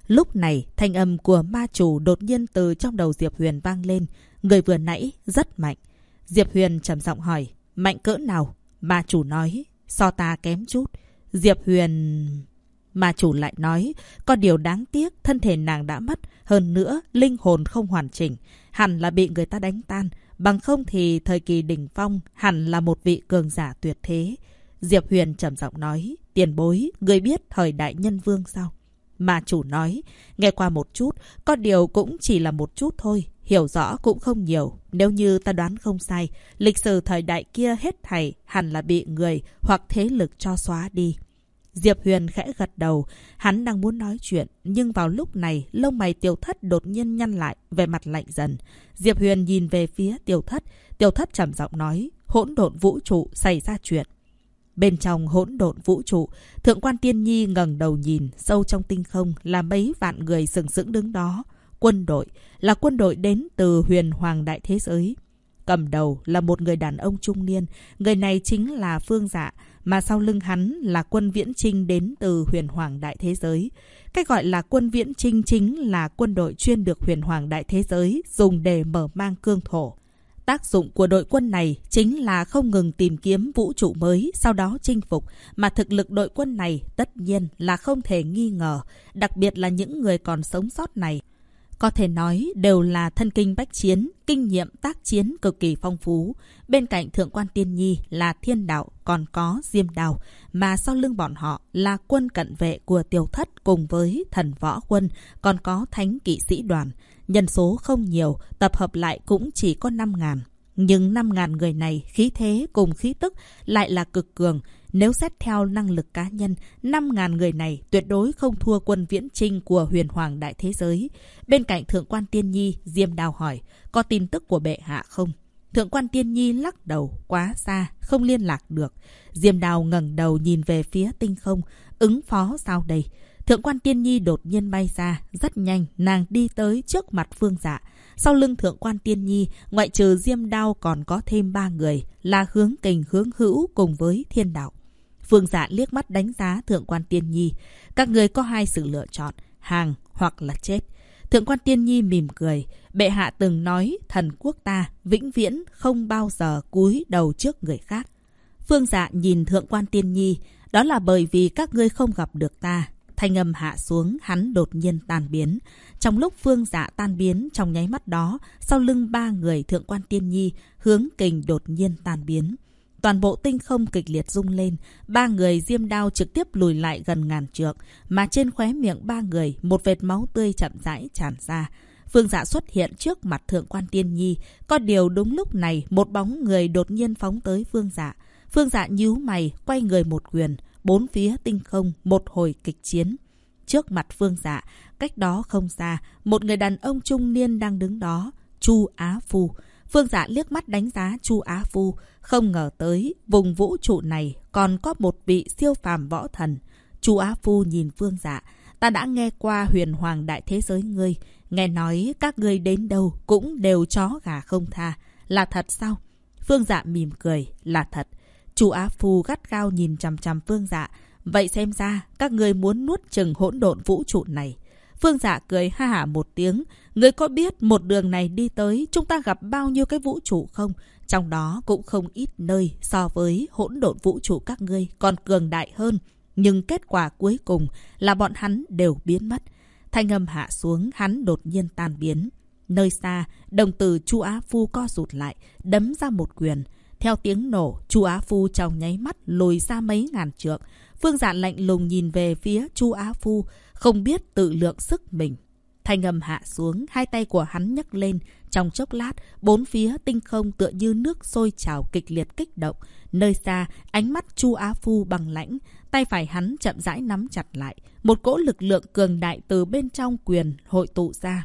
Lúc này, thanh âm của ma chủ đột nhiên từ trong đầu Diệp Huyền vang lên. Người vừa nãy rất mạnh. Diệp Huyền trầm giọng hỏi, mạnh cỡ nào? Ma chủ nói, so ta kém chút. Diệp Huyền... Ma chủ lại nói, có điều đáng tiếc, thân thể nàng đã mất. Hơn nữa, linh hồn không hoàn chỉnh. Hẳn là bị người ta đánh tan. Bằng không thì thời kỳ đỉnh phong hẳn là một vị cường giả tuyệt thế. Diệp Huyền trầm giọng nói, tiền bối, người biết thời đại nhân vương sao? Ma chủ nói, nghe qua một chút, có điều cũng chỉ là một chút thôi, hiểu rõ cũng không nhiều. Nếu như ta đoán không sai, lịch sử thời đại kia hết thảy hẳn là bị người hoặc thế lực cho xóa đi. Diệp Huyền khẽ gật đầu, hắn đang muốn nói chuyện, nhưng vào lúc này, lông mày Tiểu Thất đột nhiên nhăn lại, vẻ mặt lạnh dần. Diệp Huyền nhìn về phía Tiểu Thất trầm giọng nói, hỗn độn vũ trụ xảy ra chuyện. Bên trong hỗn độn vũ trụ, Thượng quan Tiên Nhi ngẩng đầu nhìn, sâu trong tinh không là mấy vạn người sừng sững đứng đó. Quân đội, là quân đội đến từ huyền hoàng đại thế giới. Cầm đầu là một người đàn ông trung niên, người này chính là Phương Dạ, mà sau lưng hắn là quân viễn chinh đến từ huyền hoàng đại thế giới. Cách gọi là quân viễn chinh chính là quân đội chuyên được huyền hoàng đại thế giới dùng để mở mang cương thổ. Tác dụng của đội quân này chính là không ngừng tìm kiếm vũ trụ mới, sau đó chinh phục, mà thực lực đội quân này tất nhiên là không thể nghi ngờ, đặc biệt là những người còn sống sót này. Có thể nói đều là thân kinh bách chiến, kinh nghiệm tác chiến cực kỳ phong phú. Bên cạnh Thượng quan Tiên Nhi là Thiên Đạo, còn có Diêm Đào, mà sau lưng bọn họ là quân cận vệ của Tiểu Thất cùng với thần võ quân, còn có thánh kỵ sĩ đoàn. Nhân số không nhiều, tập hợp lại cũng chỉ có 5.000. Nhưng 5.000 người này khí thế cùng khí tức lại là cực cường. Nếu xét theo năng lực cá nhân, 5.000 người này tuyệt đối không thua quân viễn chinh của huyền hoàng đại thế giới. Bên cạnh Thượng quan Tiên Nhi, Diêm Đào hỏi, có tin tức của bệ hạ không? Thượng quan Tiên Nhi lắc đầu, quá xa, không liên lạc được. Diêm Đào ngẩng đầu nhìn về phía tinh không, ứng phó sao đây? Thượng quan Tiên Nhi đột nhiên bay ra, rất nhanh nàng đi tới trước mặt Phương Dạ. Sau lưng Thượng quan Tiên Nhi, ngoại trừ Diêm Đao còn có thêm 3 người, là Hướng Kình, Hướng Hữu cùng với Thiên Đạo. Phương Dạ liếc mắt đánh giá Thượng quan Tiên Nhi. Các người có 2 sự lựa chọn, hàng hoặc là chết. Thượng quan Tiên Nhi mỉm cười. Bệ hạ từng nói thần quốc ta vĩnh viễn không bao giờ cúi đầu trước người khác. Phương Dạ nhìn Thượng quan Tiên Nhi. Đó là bởi vì các ngươi không gặp được ta. Thanh âm hạ xuống, hắn đột nhiên tan biến. Trong lúc Phương Dạ tan biến, trong nháy mắt đó, sau lưng 3 người Thượng quan Tiên Nhi, Hướng Kình đột nhiên tan biến. Toàn bộ tinh không kịch liệt rung lên, 3 người Diêm Đao trực tiếp lùi lại gần ngàn trượng, mà trên khóe miệng 3 người, một vệt máu tươi chậm rãi tràn ra. Phương Dạ xuất hiện trước mặt Thượng quan Tiên Nhi, có điều đúng lúc này, một bóng người đột nhiên phóng tới Phương Dạ. Phương Dạ nhíu mày, quay người một quyền, bốn phía tinh không một hồi kịch chiến. Trước mặt Phương Dạ, cách đó không xa, một người đàn ông trung niên đang đứng đó, Chu Á Phu. Phương Dạ liếc mắt đánh giá Chu Á Phu, không ngờ tới vùng vũ trụ này còn có một vị siêu phàm võ thần. Chu Á Phu nhìn Phương Dạ, ta đã nghe qua huyền hoàng đại thế giới ngươi, nghe nói các ngươi đến đâu cũng đều chó gà không tha, là thật sao? Phương Dạ mỉm cười, là thật. Chu Á Phu gắt gao nhìn chằm chằm Phương Dạ, vậy xem ra các ngươi muốn nuốt chửng hỗn độn vũ trụ này. Phương Dạ cười ha hả một tiếng, ngươi có biết một đường này đi tới chúng ta gặp bao nhiêu cái vũ trụ không? Trong đó cũng không ít nơi so với hỗn độn vũ trụ các ngươi còn cường đại hơn, nhưng kết quả cuối cùng là bọn hắn đều biến mất. Thanh âm hạ xuống, hắn đột nhiên tan biến. Nơi xa, đồng tử Chu Á Phu co rụt lại, đấm ra một quyền. Theo tiếng nổ, Chu Á Phu trong nháy mắt lùi ra mấy ngàn trượng. Phương Dạ lạnh lùng nhìn về phía Chu Á Phu, không biết tự lượng sức mình. Thanh âm hạ xuống, hai tay của hắn nhấc lên. Trong chốc lát, bốn phía tinh không tựa như nước sôi trào kịch liệt kích động. Nơi xa, ánh mắt Chu Á Phu bằng lãnh, tay phải hắn chậm rãi nắm chặt lại. Một cỗ lực lượng cường đại từ bên trong quyền hội tụ ra.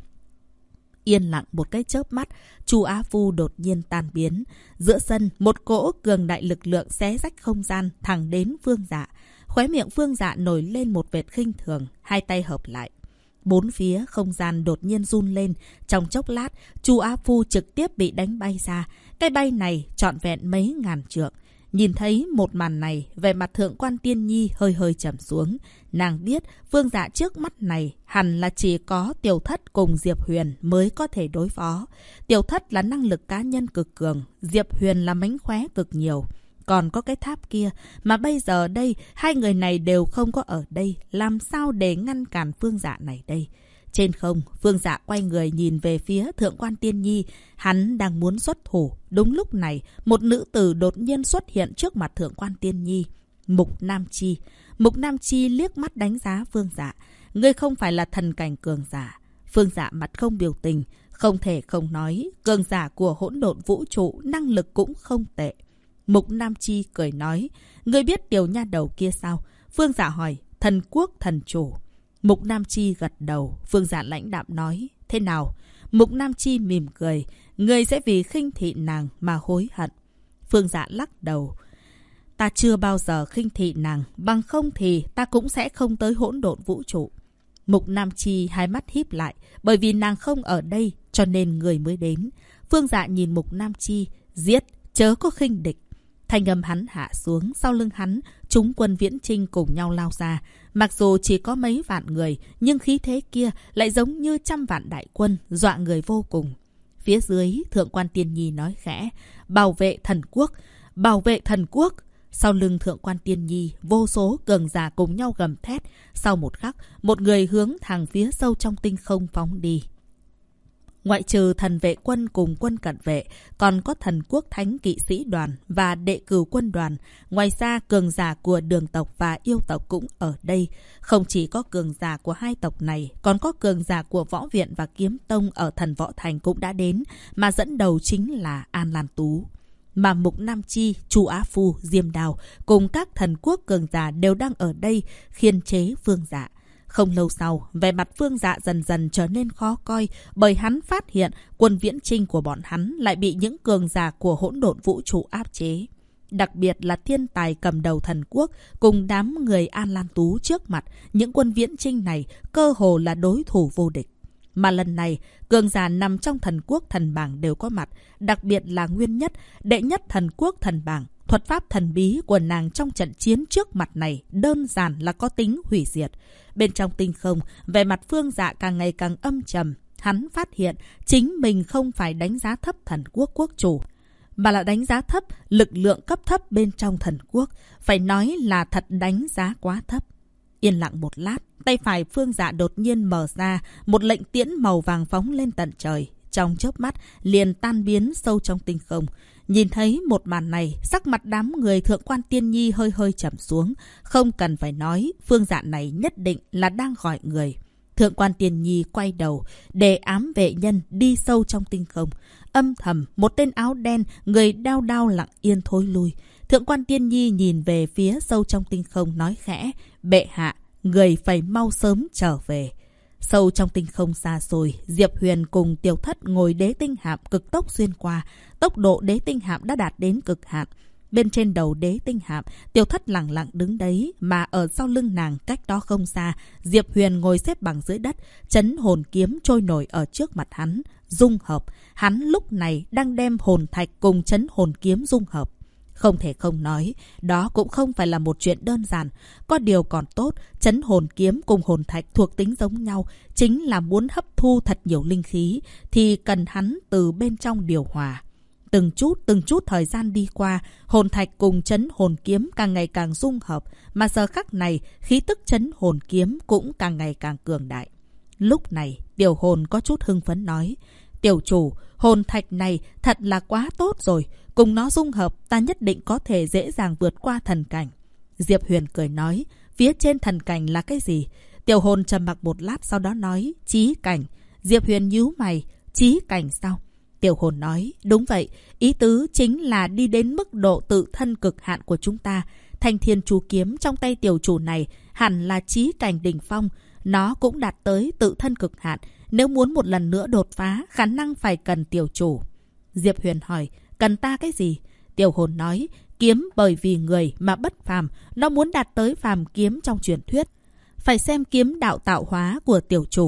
Yên lặng một cái chớp mắt, Chu Á Phu đột nhiên tan biến. Giữa sân, một cỗ cường đại lực lượng xé rách không gian thẳng đến Phương Dạ. Khóe miệng Phương Dạ nổi lên một vệt khinh thường, hai tay hợp lại. Bốn phía không gian đột nhiên run lên, trong chốc lát, Chu Á Phu trực tiếp bị đánh bay ra. Cái bay này trọn vẹn mấy ngàn trượng. Nhìn thấy một màn này, vẻ mặt Thượng quan Tiên Nhi hơi hơi trầm xuống. Nàng biết Vương Dạ trước mắt này hẳn là chỉ có Tiểu Thất cùng Diệp Huyền mới có thể đối phó. Tiểu Thất là năng lực cá nhân cực cường, Diệp Huyền là mánh khóe cực nhiều. Còn có cái tháp kia, mà bây giờ đây, hai người này đều không có ở đây. Làm sao để ngăn cản Vương Dạ này đây? Trên không, Vương Dạ quay người nhìn về phía Thượng quan Tiên Nhi. Hắn đang muốn xuất thủ. Đúng lúc này, một nữ tử đột nhiên xuất hiện trước mặt Thượng quan Tiên Nhi. Mục Nam Chi. Mục Nam Chi liếc mắt đánh giá Vương Dạ. Ngươi không phải là thần cảnh cường giả. Vương Dạ mặt không biểu tình. Không thể không nói, cường giả của hỗn độn vũ trụ, năng lực cũng không tệ. Mục Nam Chi cười nói, ngươi biết tiểu nha đầu kia sao? Vương Dạ hỏi, thần quốc thần chủ. Mục Nam Chi gật đầu. Vương Dạ lãnh đạm nói, thế nào? Mục Nam Chi mỉm cười, ngươi sẽ vì khinh thị nàng mà hối hận. Vương Dạ lắc đầu, ta chưa bao giờ khinh thị nàng, bằng không thì ta cũng sẽ không tới hỗn độn vũ trụ. Mục Nam Chi hai mắt híp lại, bởi vì nàng không ở đây, cho nên người mới đến. Vương Dạ nhìn Mục Nam Chi, giết, chớ có khinh địch. Thanh âm hắn hạ xuống, sau lưng hắn, chúng quân Viễn Chinh cùng nhau lao ra. Mặc dù chỉ có mấy vạn người, nhưng khí thế kia lại giống như trăm vạn đại quân, dọa người vô cùng. Phía dưới, Thượng quan Tiên Nhi nói khẽ, bảo vệ thần quốc, bảo vệ thần quốc. Sau lưng Thượng quan Tiên Nhi, vô số cường giả cùng nhau gầm thét. Sau một khắc, một người hướng thẳng phía sâu trong tinh không phóng đi. Ngoại trừ thần vệ quân cùng quân cận vệ, còn có thần quốc thánh kỵ sĩ đoàn và đệ cửu quân đoàn. Ngoài ra, cường giả của đường tộc và yêu tộc cũng ở đây. Không chỉ có cường giả của hai tộc này, còn có cường giả của võ viện và kiếm tông ở thần võ thành cũng đã đến, mà dẫn đầu chính là An Lan Tú. Mà Mục Nam Chi, Chu Á Phu, Diêm Đào cùng các thần quốc cường giả đều đang ở đây khiên chế Vương Dạ. Không lâu sau, vẻ mặt Vương Dạ dần dần trở nên khó coi, bởi hắn phát hiện quân Viễn Chinh của bọn hắn lại bị những cường giả của hỗn độn vũ trụ áp chế. Đặc biệt là thiên tài cầm đầu thần quốc cùng đám người An Lan Tú trước mặt, những quân Viễn Chinh này cơ hồ là đối thủ vô địch. Mà lần này, cường giả nằm trong thần quốc thần bảng đều có mặt, đặc biệt là Nguyên Nhất, đệ nhất thần quốc thần bảng. Thuật pháp thần bí của nàng trong trận chiến trước mặt này đơn giản là có tính hủy diệt. Bên trong tinh không, vẻ mặt Vương Dạ càng ngày càng âm trầm. Hắn phát hiện chính mình không phải đánh giá thấp thần quốc quốc chủ, mà là đánh giá thấp lực lượng cấp thấp bên trong thần quốc. Phải nói là thật đánh giá quá thấp. Yên lặng một lát, tay phải Vương Dạ đột nhiên mở ra, một lệnh tiễn màu vàng phóng lên tận trời. Trong chớp mắt, liền tan biến sâu trong tinh không. Nhìn thấy một màn này, sắc mặt đám người Thượng quan Tiên Nhi hơi hơi trầm xuống. Không cần phải nói, Vương Dạ này nhất định là đang gọi người. Thượng quan Tiên Nhi quay đầu, để ám vệ nhân đi sâu trong tinh không. Âm thầm, một tên áo đen, người đao đao lặng yên thối lui. Thượng quan Tiên Nhi nhìn về phía sâu trong tinh không nói khẽ, bệ hạ, người phải mau sớm trở về. Sâu trong tinh không xa xôi, Diệp Huyền cùng Tiểu Thất ngồi đế tinh hạm cực tốc xuyên qua. Tốc độ đế tinh hạm đã đạt đến cực hạn. Bên trên đầu đế tinh hạm, Tiểu Thất lặng lặng đứng đấy, mà ở sau lưng nàng cách đó không xa, Diệp Huyền ngồi xếp bằng dưới đất, chấn hồn kiếm trôi nổi ở trước mặt hắn, dung hợp. Hắn lúc này đang đem hồn thạch cùng chấn hồn kiếm dung hợp. Không thể không nói, đó cũng không phải là một chuyện đơn giản. Có điều còn tốt, chấn hồn kiếm cùng hồn thạch thuộc tính giống nhau, chính là muốn hấp thu thật nhiều linh khí, thì cần hắn từ bên trong điều hòa. Từng chút thời gian đi qua, hồn thạch cùng chấn hồn kiếm càng ngày càng dung hợp, mà giờ khắc này, khí tức chấn hồn kiếm cũng càng ngày càng cường đại. Lúc này, Tiểu Hồn có chút hưng phấn nói, tiểu chủ, hồn thạch này thật là quá tốt rồi. Cùng nó dung hợp, ta nhất định có thể dễ dàng vượt qua thần cảnh. Diệp Huyền cười nói, phía trên thần cảnh là cái gì? Tiểu Hồn trầm mặc một lát sau đó nói, chí cảnh. Diệp Huyền nhíu mày, chí cảnh sao? Tiểu Hồn nói, đúng vậy, ý tứ chính là đi đến mức độ tự thân cực hạn của chúng ta. Thanh thiên chú kiếm trong tay tiểu chủ này hẳn là chí cảnh đỉnh phong. Nó cũng đạt tới tự thân cực hạn. Nếu muốn một lần nữa đột phá, khả năng phải cần tiểu chủ. Diệp Huyền hỏi, cần ta cái gì? Tiểu Hồn nói, kiếm bởi vì người mà bất phàm, nó muốn đạt tới phàm kiếm trong truyền thuyết. Phải xem kiếm đạo tạo hóa của tiểu chủ.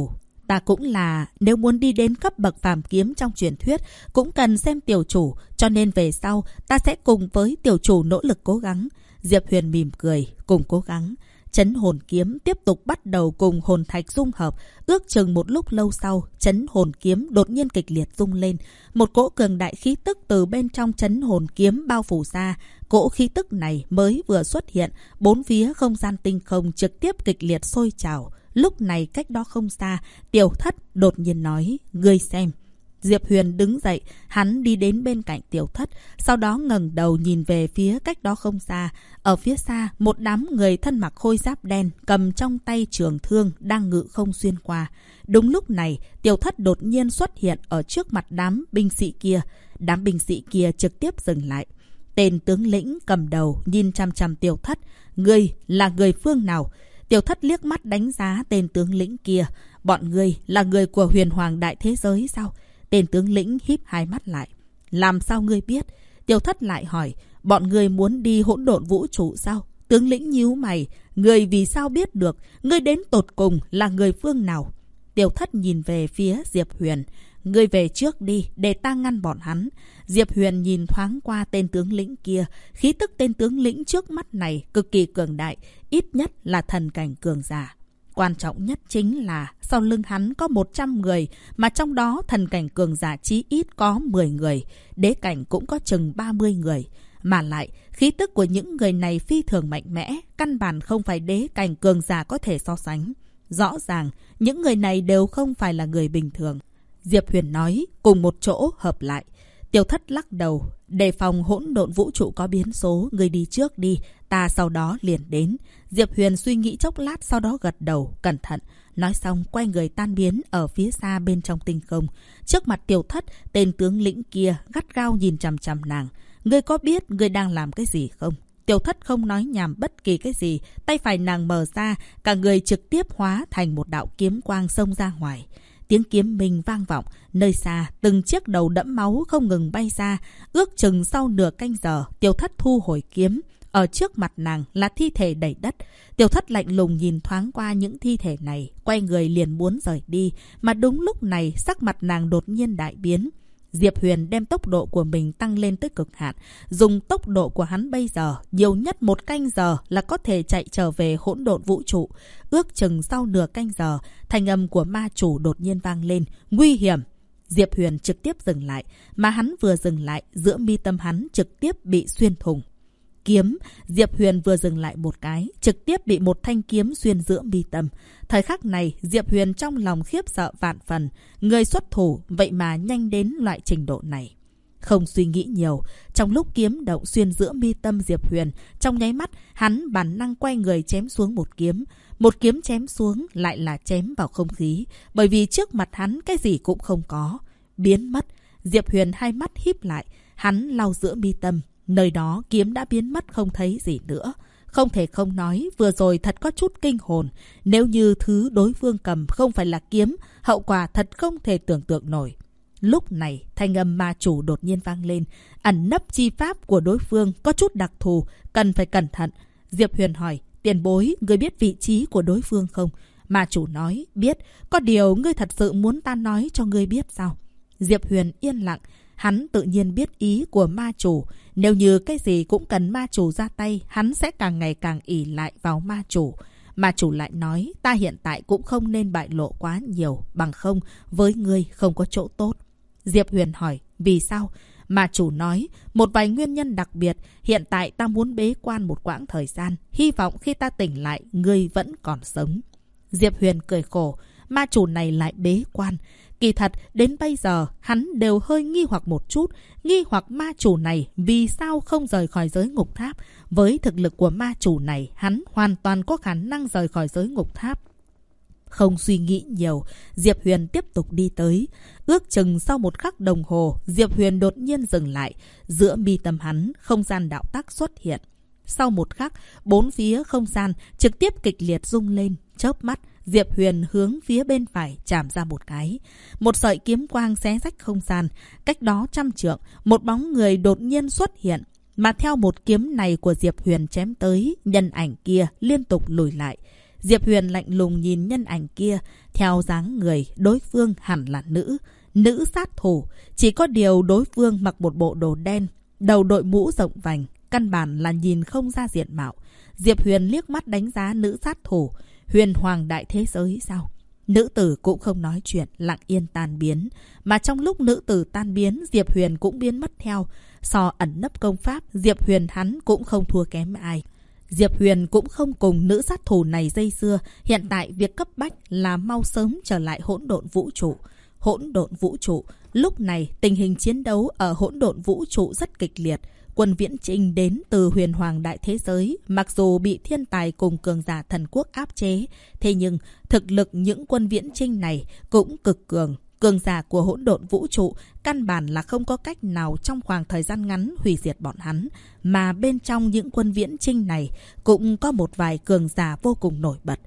Ta cũng là, nếu muốn đi đến cấp bậc phàm kiếm trong truyền thuyết, cũng cần xem tiểu chủ, cho nên về sau, ta sẽ cùng với tiểu chủ nỗ lực cố gắng. Diệp Huyền mỉm cười, cùng cố gắng. Chấn hồn kiếm tiếp tục bắt đầu cùng hồn thạch dung hợp. Ước chừng một lúc lâu sau, chấn hồn kiếm đột nhiên kịch liệt rung lên. Một cỗ cường đại khí tức từ bên trong chấn hồn kiếm bao phủ ra. Cỗ khí tức này mới vừa xuất hiện, bốn phía không gian tinh không trực tiếp kịch liệt sôi trào. Lúc này cách đó không xa, Tiểu Thất đột nhiên nói, ngươi xem. Diệp Huyền đứng dậy, hắn đi đến bên cạnh Tiểu Thất, sau đó ngẩng đầu nhìn về phía cách đó không xa. Ở phía xa, một đám người thân mặc khôi giáp đen, cầm trong tay trường thương, đang ngự không xuyên qua. Đúng lúc này, Tiểu Thất đột nhiên xuất hiện ở trước mặt đám binh sĩ kia. Đám binh sĩ kia trực tiếp dừng lại. Tên tướng lĩnh cầm đầu, nhìn chằm chằm Tiểu Thất. Ngươi là người phương nào? Tiểu Thất liếc mắt đánh giá tên tướng lĩnh kia. Bọn ngươi là người của Huyền Hoàng Đại Thế Giới sao? Tên tướng lĩnh híp hai mắt lại. Làm sao ngươi biết? Tiểu Thất lại hỏi. Bọn ngươi muốn đi hỗn độn vũ trụ sao? Tướng lĩnh nhíu mày. Ngươi vì sao biết được? Ngươi đến tột cùng là người phương nào? Tiểu Thất nhìn về phía Diệp Huyền. Ngươi về trước đi, để ta ngăn bọn hắn. Diệp Huyền nhìn thoáng qua tên tướng lĩnh kia. Khí tức tên tướng lĩnh trước mắt này cực kỳ cường đại, ít nhất là thần cảnh cường giả. Quan trọng nhất chính là sau lưng hắn có 100 người, mà trong đó thần cảnh cường giả chí ít có 10 người, đế cảnh cũng có chừng 30 người. Mà lại, khí tức của những người này phi thường mạnh mẽ, căn bản không phải đế cảnh cường giả có thể so sánh. Rõ ràng, những người này đều không phải là người bình thường. Diệp Huyền nói, cùng một chỗ hợp lại. Tiểu Thất lắc đầu, đề phòng hỗn độn vũ trụ có biến số, người đi trước đi, ta sau đó liền đến. Diệp Huyền suy nghĩ chốc lát, sau đó gật đầu, cẩn thận. Nói xong, quay người tan biến ở phía xa bên trong tinh không. Trước mặt Tiểu Thất, tên tướng lĩnh kia gắt gao nhìn chằm chằm nàng. Ngươi có biết ngươi đang làm cái gì không? Tiểu Thất không nói nhảm bất kỳ cái gì, tay phải nàng mở ra, cả người trực tiếp hóa thành một đạo kiếm quang xông ra ngoài. Tiếng kiếm minh vang vọng, nơi xa, từng chiếc đầu đẫm máu không ngừng bay ra. Ước chừng sau nửa canh giờ, Tiểu Thất thu hồi kiếm. Ở trước mặt nàng là thi thể đầy đất. Tiểu Thất lạnh lùng nhìn thoáng qua những thi thể này, quay người liền muốn rời đi. Mà đúng lúc này, sắc mặt nàng đột nhiên đại biến. Diệp Huyền đem tốc độ của mình tăng lên tới cực hạn. Dùng tốc độ của hắn bây giờ, nhiều nhất 1 canh giờ là có thể chạy trở về hỗn độn vũ trụ. Ước chừng sau nửa canh giờ, thanh âm của ma chủ đột nhiên vang lên. Nguy hiểm! Diệp Huyền trực tiếp dừng lại. Mà hắn vừa dừng lại, giữa mi tâm hắn trực tiếp bị xuyên thủng. Kiếm, Diệp Huyền vừa dừng lại một cái, trực tiếp bị một thanh kiếm xuyên giữa mi tâm. Thời khắc này, Diệp Huyền trong lòng khiếp sợ vạn phần. Người xuất thủ, vậy mà nhanh đến loại trình độ này. Không suy nghĩ nhiều, trong lúc kiếm động xuyên giữa mi tâm Diệp Huyền, trong nháy mắt, hắn bản năng quay người chém xuống một kiếm. Một kiếm chém xuống lại là chém vào không khí, bởi vì trước mặt hắn cái gì cũng không có. Biến mất, Diệp Huyền hai mắt híp lại, hắn lau giữa mi tâm. Nơi đó kiếm đã biến mất không thấy gì nữa. Không thể không nói, vừa rồi thật có chút kinh hồn. Nếu như thứ đối phương cầm không phải là kiếm, hậu quả thật không thể tưởng tượng nổi. Lúc này, thanh âm ma chủ đột nhiên vang lên. Ẩn nấp chi pháp của đối phương có chút đặc thù, cần phải cẩn thận. Diệp Huyền hỏi, tiền bối, ngươi biết vị trí của đối phương không? Ma chủ nói, biết. Có điều ngươi thật sự muốn ta nói cho ngươi biết sao? Diệp Huyền yên lặng. Hắn tự nhiên biết ý của ma chủ. Nếu như cái gì cũng cần ma chủ ra tay, hắn sẽ càng ngày càng ỷ lại vào ma chủ. Ma chủ lại nói, ta hiện tại cũng không nên bại lộ quá nhiều, bằng không, với ngươi không có chỗ tốt. Diệp Huyền hỏi, vì sao? Ma chủ nói, một vài nguyên nhân đặc biệt, hiện tại ta muốn bế quan một quãng thời gian, hy vọng khi ta tỉnh lại, ngươi vẫn còn sống. Diệp Huyền cười khổ, ma chủ này lại bế quan. Kỳ thật, đến bây giờ, hắn đều hơi nghi hoặc một chút. Nghi hoặc ma chủ này vì sao không rời khỏi giới ngục tháp. Với thực lực của ma chủ này, hắn hoàn toàn có khả năng rời khỏi giới ngục tháp. Không suy nghĩ nhiều, Diệp Huyền tiếp tục đi tới. Ước chừng sau một khắc đồng hồ, Diệp Huyền đột nhiên dừng lại. Giữa mi tâm hắn, không gian đạo tắc xuất hiện. Sau một khắc, bốn phía không gian trực tiếp kịch liệt rung lên, chớp mắt. Diệp Huyền hướng phía bên phải chạm ra một cái. Một sợi kiếm quang xé rách không gian. Cách đó 100 trượng, một bóng người đột nhiên xuất hiện. Mà theo một kiếm này của Diệp Huyền chém tới, nhân ảnh kia liên tục lùi lại. Diệp Huyền lạnh lùng nhìn nhân ảnh kia. Theo dáng người, đối phương hẳn là nữ sát thủ. Chỉ có điều đối phương mặc một bộ đồ đen, đầu đội mũ rộng vành, căn bản là nhìn không ra diện mạo. Diệp Huyền liếc mắt đánh giá nữ sát thủ. Huyền hoàng đại thế giới sao? Nữ tử cũng không nói chuyện, lặng yên tan biến. Mà trong lúc nữ tử tan biến, Diệp Huyền cũng biến mất theo. So ẩn nấp công pháp, Diệp Huyền hắn cũng không thua kém ai. Diệp Huyền cũng không cùng nữ sát thủ này dây dưa. Hiện tại việc cấp bách là mau sớm trở lại hỗn độn vũ trụ. Hỗn độn vũ trụ. Lúc này tình hình chiến đấu ở hỗn độn vũ trụ rất kịch liệt. Quân viễn trinh đến từ huyền hoàng đại thế giới, mặc dù bị thiên tài cùng cường giả thần quốc áp chế, thế nhưng thực lực những quân viễn trinh này cũng cực cường. Cường giả của hỗn độn vũ trụ căn bản là không có cách nào trong khoảng thời gian ngắn hủy diệt bọn hắn. Mà bên trong những quân viễn trinh này cũng có một vài cường giả vô cùng nổi bật.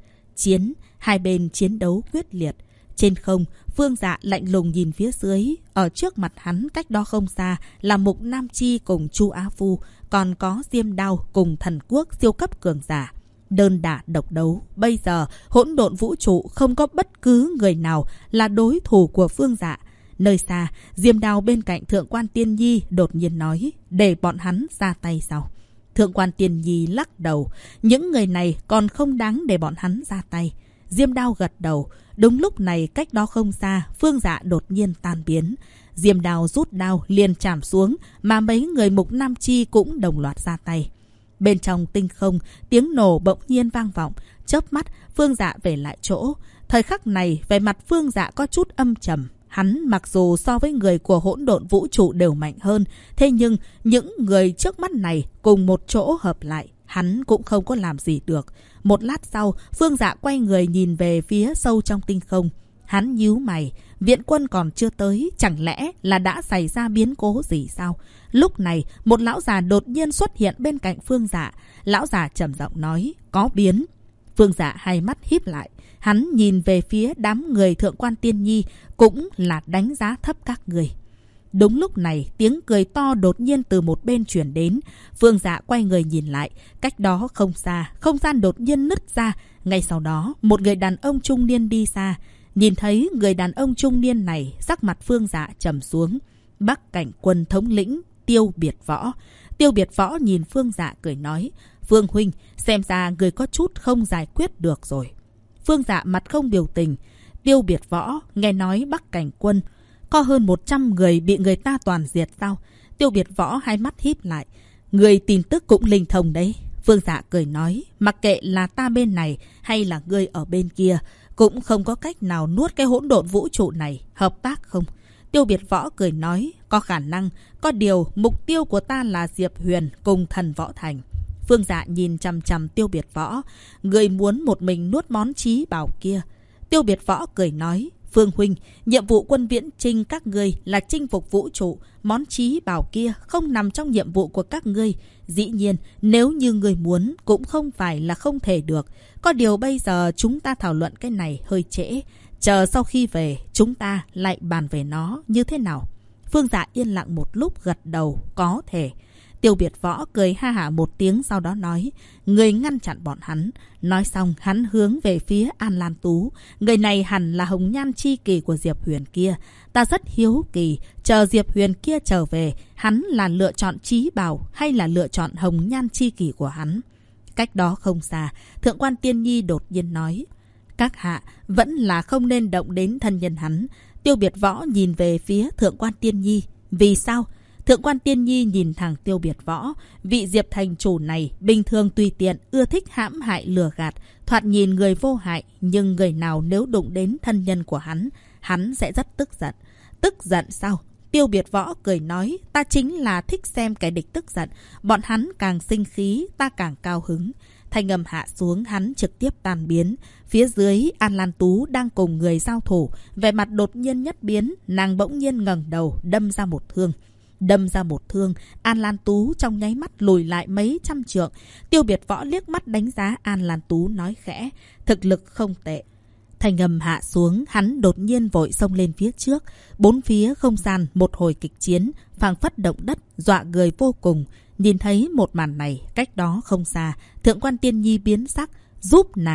Hai bên chiến đấu quyết liệt. Trên không, Phương Dạ lạnh lùng nhìn phía dưới. Ở trước mặt hắn cách đó không xa là Mục Nam Chi cùng Chu Á Phu, còn có Diêm Đao cùng thần quốc siêu cấp cường giả. Đơn đả độc đấu. Bây giờ, hỗn độn vũ trụ không có bất cứ người nào là đối thủ của Phương Dạ. Nơi xa, Diêm Đao bên cạnh Thượng quan Tiên Nhi đột nhiên nói, để bọn hắn ra tay sao? Thượng quan Tiên Nhi lắc đầu, những người này còn không đáng để bọn hắn ra tay. Diêm Đao gật đầu. Đúng lúc này cách đó không xa, Phương Dạ đột nhiên tan biến. Diêm Đao rút đao liền chạm xuống, mà mấy người Mục Nam Chi cũng đồng loạt ra tay. Bên trong tinh không, tiếng nổ bỗng nhiên vang vọng. Chớp mắt, Phương Dạ về lại chỗ. Thời khắc này, vẻ mặt Phương Dạ có chút âm trầm. Hắn mặc dù so với người của hỗn độn vũ trụ đều mạnh hơn, thế nhưng những người trước mắt này cùng một chỗ hợp lại, hắn cũng không có làm gì được. Một lát sau, Phương Dạ quay người nhìn về phía sâu trong tinh không. Hắn nhíu mày, viện quân còn chưa tới, chẳng lẽ là đã xảy ra biến cố gì sao? Lúc này, một lão già đột nhiên xuất hiện bên cạnh Phương Dạ. Lão già trầm giọng nói, có biến. Phương Dạ hai mắt híp lại, hắn nhìn về phía đám người Thượng quan Tiên Nhi, cũng là đánh giá thấp các người. Đúng lúc này, tiếng cười to đột nhiên từ một bên chuyển đến. Phương Dạ quay người nhìn lại, cách đó không xa, không gian đột nhiên nứt ra. Ngay sau đó, một người đàn ông trung niên đi xa. Nhìn thấy người đàn ông trung niên này, sắc mặt Phương Dạ trầm xuống. Bắc Cảnh quân thống lĩnh Tiêu Biệt Võ. Tiêu Biệt Võ nhìn Phương Dạ cười nói, Phương huynh, xem ra người có chút không giải quyết được rồi. Phương Dạ mặt không biểu tình. Tiêu Biệt Võ, nghe nói Bắc Cảnh quân có hơn 100 người bị người ta toàn diệt sao? Tiêu Biệt Võ hai mắt híp lại. Người tin tức cũng linh thông đấy. Phương Dạ cười nói, mặc kệ là ta bên này hay là ngươi ở bên kia, cũng không có cách nào nuốt cái hỗn độn vũ trụ này, hợp tác không? Tiêu Biệt Võ cười nói, có khả năng, có điều mục tiêu của ta là Diệp Huyền cùng Thần Võ Thành. Phương Dạ nhìn chằm chằm Tiêu Biệt Võ, người muốn một mình nuốt món chí bảo kia. Tiêu Biệt Võ cười nói, Phương huynh, nhiệm vụ quân viễn trinh các ngươi là chinh phục vũ trụ, món chí bảo kia không nằm trong nhiệm vụ của các ngươi. Dĩ nhiên, nếu như người muốn cũng không phải là không thể được. Có điều bây giờ chúng ta thảo luận cái này hơi trễ. Chờ sau khi về, chúng ta lại bàn về nó như thế nào? Phương Dạ yên lặng một lúc gật đầu, có thể. Tiêu Biệt Võ cười ha hả một tiếng sau đó nói, người ngăn chặn bọn hắn. Nói xong hắn hướng về phía An Lan Tú. Người này hẳn là hồng nhan chi kỷ của Diệp Huyền kia. Ta rất hiếu kỳ, chờ Diệp Huyền kia trở về, hắn là lựa chọn chí bảo hay là lựa chọn hồng nhan chi kỷ của hắn? Cách đó không xa, Thượng quan Tiên Nhi đột nhiên nói, các hạ vẫn là không nên động đến thân nhân hắn. Tiêu Biệt Võ nhìn về phía Thượng quan Tiên Nhi. Vì sao? Thượng quan Tiên Nhi nhìn thẳng Tiêu Biệt Võ. Vị Diệp thành chủ này bình thường tùy tiện, ưa thích hãm hại lừa gạt, thoạt nhìn người vô hại, nhưng người nào nếu đụng đến thân nhân của hắn sẽ rất tức giận. Tức giận sao? Tiêu Biệt Võ cười nói, ta chính là thích xem kẻ địch tức giận, bọn hắn càng sinh khí, ta càng cao hứng. Thanh âm hạ xuống, hắn trực tiếp tan biến. Phía dưới, An Lan Tú đang cùng người giao thủ, vẻ mặt đột nhiên nhất biến, nàng bỗng nhiên ngẩng đầu, đâm ra một thương. Đâm ra một thương, An Lan Tú trong nháy mắt lùi lại mấy trăm trượng. Tiêu Biệt Võ liếc mắt đánh giá An Lan Tú nói khẽ, thực lực không tệ. Thanh âm hạ xuống, hắn đột nhiên vội xông lên phía trước. Bốn phía không gian một hồi kịch chiến, phảng phất động đất, dọa người vô cùng. Nhìn thấy một màn này, cách đó không xa, Thượng quan Tiên Nhi biến sắc, giúp nàng.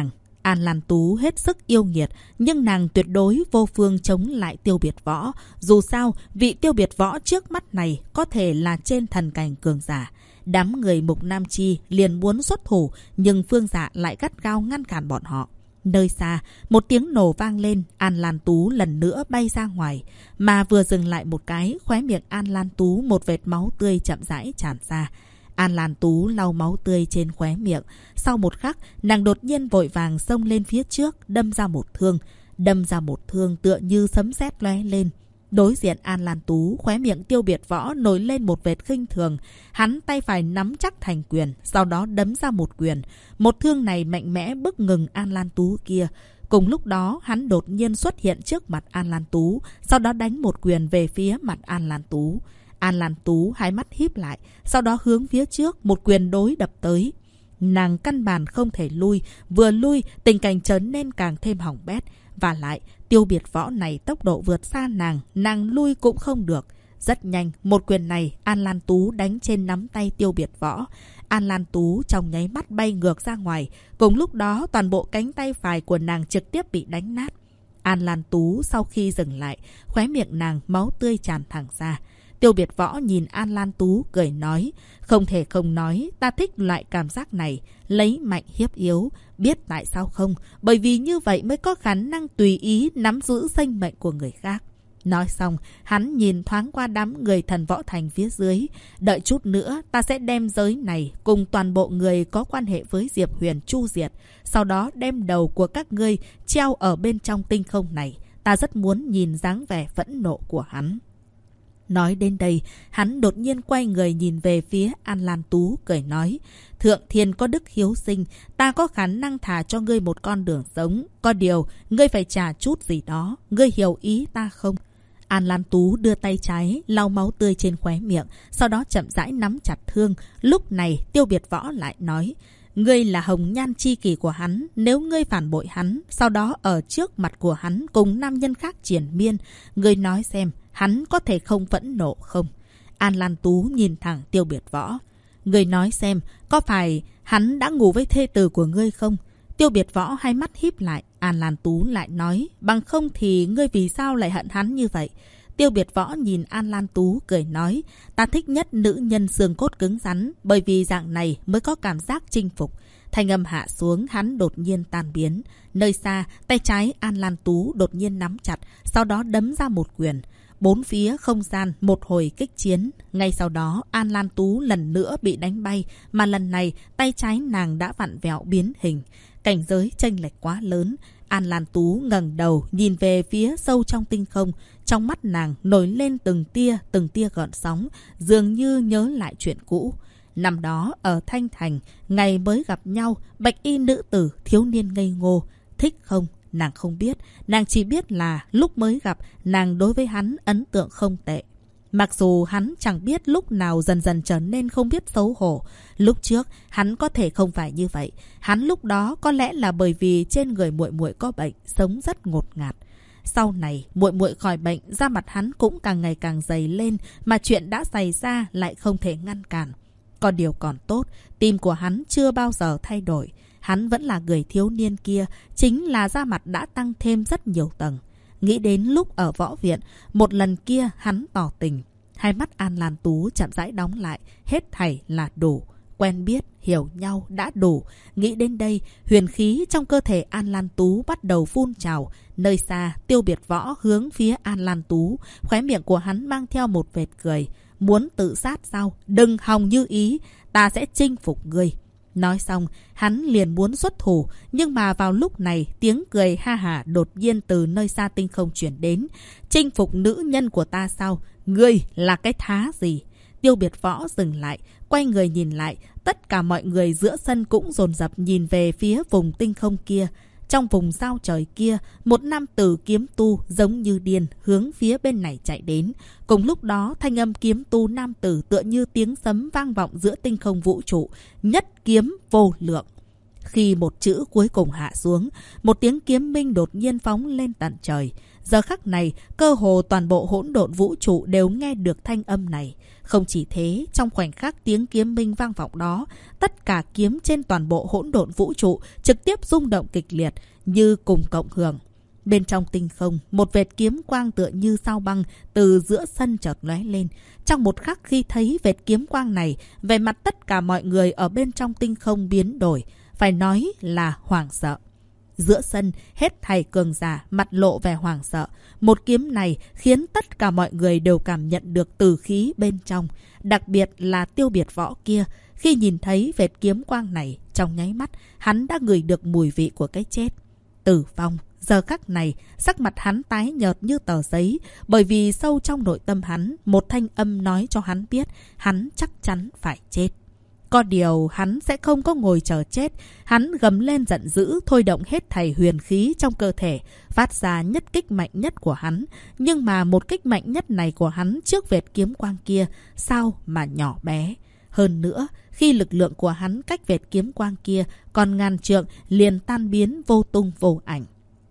An Lan Tú hết sức yêu nghiệt, nhưng nàng tuyệt đối vô phương chống lại Tiêu Biệt Võ. Dù sao, vị Tiêu Biệt Võ trước mắt này có thể là trên thần cảnh cường giả. Đám người Mục Nam Chi liền muốn xuất thủ, nhưng Phương Dạ lại gắt gao ngăn cản bọn họ. Nơi xa, một tiếng nổ vang lên, An Lan Tú lần nữa bay ra ngoài. Mà vừa dừng lại một cái, khóe miệng An Lan Tú một vệt máu tươi chậm rãi tràn ra. An Lan Tú lau máu tươi trên khóe miệng. Sau một khắc, nàng đột nhiên vội vàng xông lên phía trước, đâm ra một thương. Đâm ra một thương tựa như sấm sét lóe lên. Đối diện An Lan Tú, khóe miệng Tiêu Biệt Võ nổi lên một vệt khinh thường. Hắn tay phải nắm chắc thành quyền, sau đó đấm ra một quyền. Một thương này mạnh mẽ bức ngừng An Lan Tú kia. Cùng lúc đó, hắn đột nhiên xuất hiện trước mặt An Lan Tú, sau đó đánh một quyền về phía mặt An Lan Tú. An Lan Tú hai mắt híp lại, sau đó hướng phía trước một quyền đối đập tới. Nàng căn bản không thể lui, vừa lui tình cảnh trở nên càng thêm hỏng bét. Và lại, Tiêu Biệt Võ này tốc độ vượt xa nàng lui cũng không được. Rất nhanh, một quyền này An Lan Tú đánh trên nắm tay Tiêu Biệt Võ. An Lan Tú trong nháy mắt bay ngược ra ngoài. Cùng lúc đó, toàn bộ cánh tay phải của nàng trực tiếp bị đánh nát. An Lan Tú sau khi dừng lại, khóe miệng nàng máu tươi tràn thẳng ra. Tiêu Biệt Võ nhìn An Lan Tú cười nói, không thể không nói, ta thích loại cảm giác này, lấy mạnh hiếp yếu. Biết tại sao không? Bởi vì như vậy mới có khả năng tùy ý nắm giữ sinh mệnh của người khác. Nói xong, hắn nhìn thoáng qua đám người Thần Võ Thành phía dưới. Đợi chút nữa, ta sẽ đem giới này cùng toàn bộ người có quan hệ với Diệp Huyền chu diệt. Sau đó đem đầu của các ngươi treo ở bên trong tinh không này. Ta rất muốn nhìn dáng vẻ phẫn nộ của hắn. Nói đến đây, hắn đột nhiên quay người nhìn về phía An Lan Tú, cười nói, Thượng Thiên có đức hiếu sinh, ta có khả năng thả cho ngươi một con đường sống. Có điều, ngươi phải trả chút gì đó, ngươi hiểu ý ta không? An Lan Tú đưa tay trái, lau máu tươi trên khóe miệng, sau đó chậm rãi nắm chặt thương. Lúc này, Tiêu Biệt Võ lại nói, ngươi là hồng nhan chi kỷ của hắn, nếu ngươi phản bội hắn, sau đó ở trước mặt của hắn cùng nam nhân khác triền miên, ngươi nói xem, hắn có thể không phẫn nộ không? An Lan Tú nhìn thẳng Tiêu Biệt Võ. Ngươi nói xem, có phải hắn đã ngủ với thê tử của ngươi không? Tiêu Biệt Võ hai mắt híp lại. An Lan Tú lại nói, bằng không thì ngươi vì sao lại hận hắn như vậy? Tiêu Biệt Võ nhìn An Lan Tú cười nói, ta thích nhất nữ nhân xương cốt cứng rắn, bởi vì dạng này mới có cảm giác chinh phục. Thanh âm hạ xuống, hắn đột nhiên tan biến. Nơi xa, tay trái An Lan Tú đột nhiên nắm chặt, sau đó đấm ra một quyền. Bốn phía không gian một hồi kích chiến. Ngay sau đó, An Lan Tú lần nữa bị đánh bay, mà lần này tay trái nàng đã vặn vẹo biến hình. Cảnh giới chênh lệch quá lớn. An Lan Tú ngẩng đầu nhìn về phía sâu trong tinh không. Trong mắt nàng nổi lên từng tia gợn sóng, dường như nhớ lại chuyện cũ. Năm đó ở Thanh Thành, ngày mới gặp nhau, bạch y nữ tử thiếu niên ngây ngô. Thích không? Nàng không biết. Nàng chỉ biết là lúc mới gặp, nàng đối với hắn ấn tượng không tệ. Mặc dù hắn chẳng biết lúc nào dần dần trở nên không biết xấu hổ. Lúc trước, hắn có thể không phải như vậy. Hắn lúc đó có lẽ là bởi vì trên người muội muội có bệnh, sống rất ngột ngạt. Sau này, muội muội khỏi bệnh, da mặt hắn cũng càng ngày càng dày lên, mà chuyện đã xảy ra lại không thể ngăn cản. Có điều còn tốt, tim của hắn chưa bao giờ thay đổi. Hắn vẫn là người thiếu niên kia, chính là da mặt đã tăng thêm rất nhiều tầng. Nghĩ đến lúc ở võ viện, một lần kia hắn tỏ tình. Hai mắt An Lan Tú chậm rãi đóng lại, hết thảy là đủ. Quen biết, hiểu nhau đã đủ. Nghĩ đến đây, huyền khí trong cơ thể An Lan Tú bắt đầu phun trào. Nơi xa, Tiêu Biệt Võ hướng phía An Lan Tú, khóe miệng của hắn mang theo một vệt cười. Muốn tự sát sao? Đừng hòng như ý, ta sẽ chinh phục ngươi. Nói xong, hắn liền muốn xuất thủ, nhưng mà vào lúc này, tiếng cười ha hả đột nhiên từ nơi xa tinh không chuyển đến. Chinh phục nữ nhân của ta sao? Ngươi là cái thá gì? Tiêu Biệt Võ dừng lại, quay người nhìn lại, tất cả mọi người giữa sân cũng dồn dập nhìn về phía vùng tinh không kia. Trong vùng sao trời kia, một nam tử kiếm tu giống như điên hướng phía bên này chạy đến. Cùng lúc đó, thanh âm kiếm tu nam tử tựa như tiếng sấm vang vọng giữa tinh không vũ trụ. Nhất kiếm vô lượng. Khi một chữ cuối cùng hạ xuống, một tiếng kiếm minh đột nhiên phóng lên tận trời. Giờ khắc này, cơ hồ toàn bộ hỗn độn vũ trụ đều nghe được thanh âm này. Không chỉ thế, trong khoảnh khắc tiếng kiếm minh vang vọng đó, tất cả kiếm trên toàn bộ hỗn độn vũ trụ trực tiếp rung động kịch liệt như cùng cộng hưởng. Bên trong tinh không, một vệt kiếm quang tựa như sao băng từ giữa sân chợt lóe lên. Trong một khắc khi thấy vệt kiếm quang này, vẻ mặt tất cả mọi người ở bên trong tinh không biến đổi, phải nói là hoảng sợ. Giữa sân, hết thảy cường giả mặt lộ vẻ hoảng sợ. Một kiếm này khiến tất cả mọi người đều cảm nhận được tử khí bên trong. Đặc biệt là Tiêu Biệt Võ kia. Khi nhìn thấy vệt kiếm quang này, trong nháy mắt, hắn đã ngửi được mùi vị của cái chết. Tử vong. Giờ khắc này, sắc mặt hắn tái nhợt như tờ giấy. Bởi vì sâu trong nội tâm hắn, một thanh âm nói cho hắn biết hắn chắc chắn phải chết. Có điều hắn sẽ không có ngồi chờ chết. Hắn gầm lên giận dữ, thôi động hết thảy huyền khí trong cơ thể, phát ra nhất kích mạnh nhất của hắn. Nhưng mà một kích mạnh nhất này của hắn trước vệt kiếm quang kia, sao mà nhỏ bé. Hơn nữa, khi lực lượng của hắn cách vệt kiếm quang kia còn ngàn trượng, liền tan biến vô tung vô ảnh.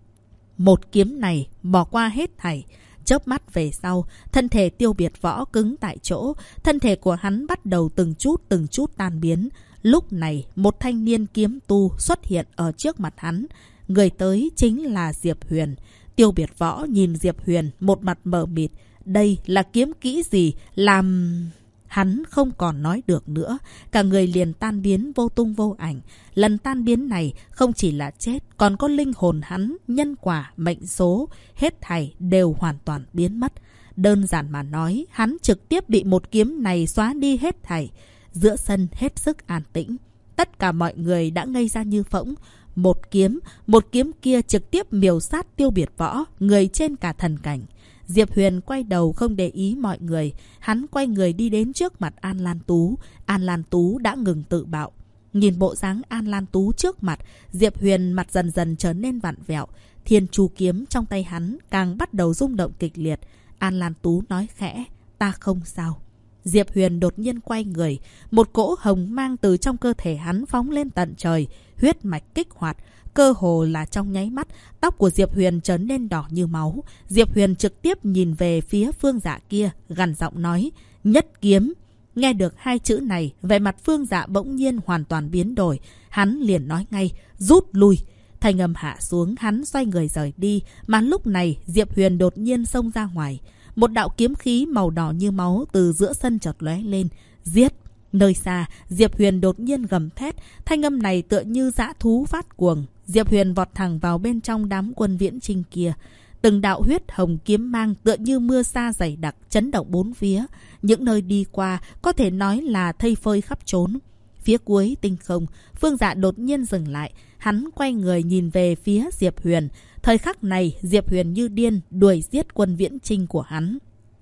Một kiếm này bỏ qua hết thảy. Chớp mắt về sau, thân thể Tiêu Biệt Võ cứng tại chỗ, thân thể của hắn bắt đầu từng chút tan biến. Lúc này, một thanh niên kiếm tu xuất hiện ở trước mặt hắn. Người tới chính là Diệp Huyền. Tiêu Biệt Võ nhìn Diệp Huyền, một mặt mờ mịt. Đây là kiếm kỹ gì? Làm... Hắn không còn nói được nữa, cả người liền tan biến vô tung vô ảnh. Lần tan biến này không chỉ là chết, còn có linh hồn hắn, nhân quả, mệnh số, hết thảy đều hoàn toàn biến mất. Đơn giản mà nói, hắn trực tiếp bị một kiếm này xóa đi hết thảy. Giữa sân hết sức an tĩnh. Tất cả mọi người đã ngây ra như phỗng. Một kiếm kia trực tiếp miểu sát Tiêu Biệt Võ, người trên cả thần cảnh. Diệp Huyền quay đầu không để ý mọi người. Hắn quay người đi đến trước mặt An Lan Tú. An Lan Tú đã ngừng tự bạo. Nhìn bộ dáng An Lan Tú trước mặt, Diệp Huyền mặt dần dần trở nên vặn vẹo. Thiên Chu kiếm trong tay hắn càng bắt đầu rung động kịch liệt. An Lan Tú nói khẽ, ta không sao. Diệp Huyền đột nhiên quay người. Một cỗ hồng mang từ trong cơ thể hắn phóng lên tận trời. Huyết mạch kích hoạt. Cơ hồ là trong nháy mắt, tóc của Diệp Huyền trở nên đỏ như máu. Diệp Huyền trực tiếp nhìn về phía Phương Dạ kia, gằn giọng nói, nhất kiếm. Nghe được hai chữ này, vẻ mặt Phương Dạ bỗng nhiên hoàn toàn biến đổi. Hắn liền nói ngay, rút lui. Thanh âm hạ xuống, hắn xoay người rời đi. Mà lúc này, Diệp Huyền đột nhiên xông ra ngoài. Một đạo kiếm khí màu đỏ như máu từ giữa sân chợt lóe lên. Giết! Nơi xa, Diệp Huyền đột nhiên gầm thét. Thanh âm này tựa như dã thú phát cuồng. Diệp Huyền vọt thẳng vào bên trong đám quân viễn trinh kia. Từng đạo huyết hồng kiếm mang tựa như mưa sa dày đặc, chấn động bốn phía. Những nơi đi qua có thể nói là thây phơi khắp trốn. Phía cuối tinh không, Phương Dạ đột nhiên dừng lại. Hắn quay người nhìn về phía Diệp Huyền. Thời khắc này, Diệp Huyền như điên đuổi giết quân viễn trinh của hắn.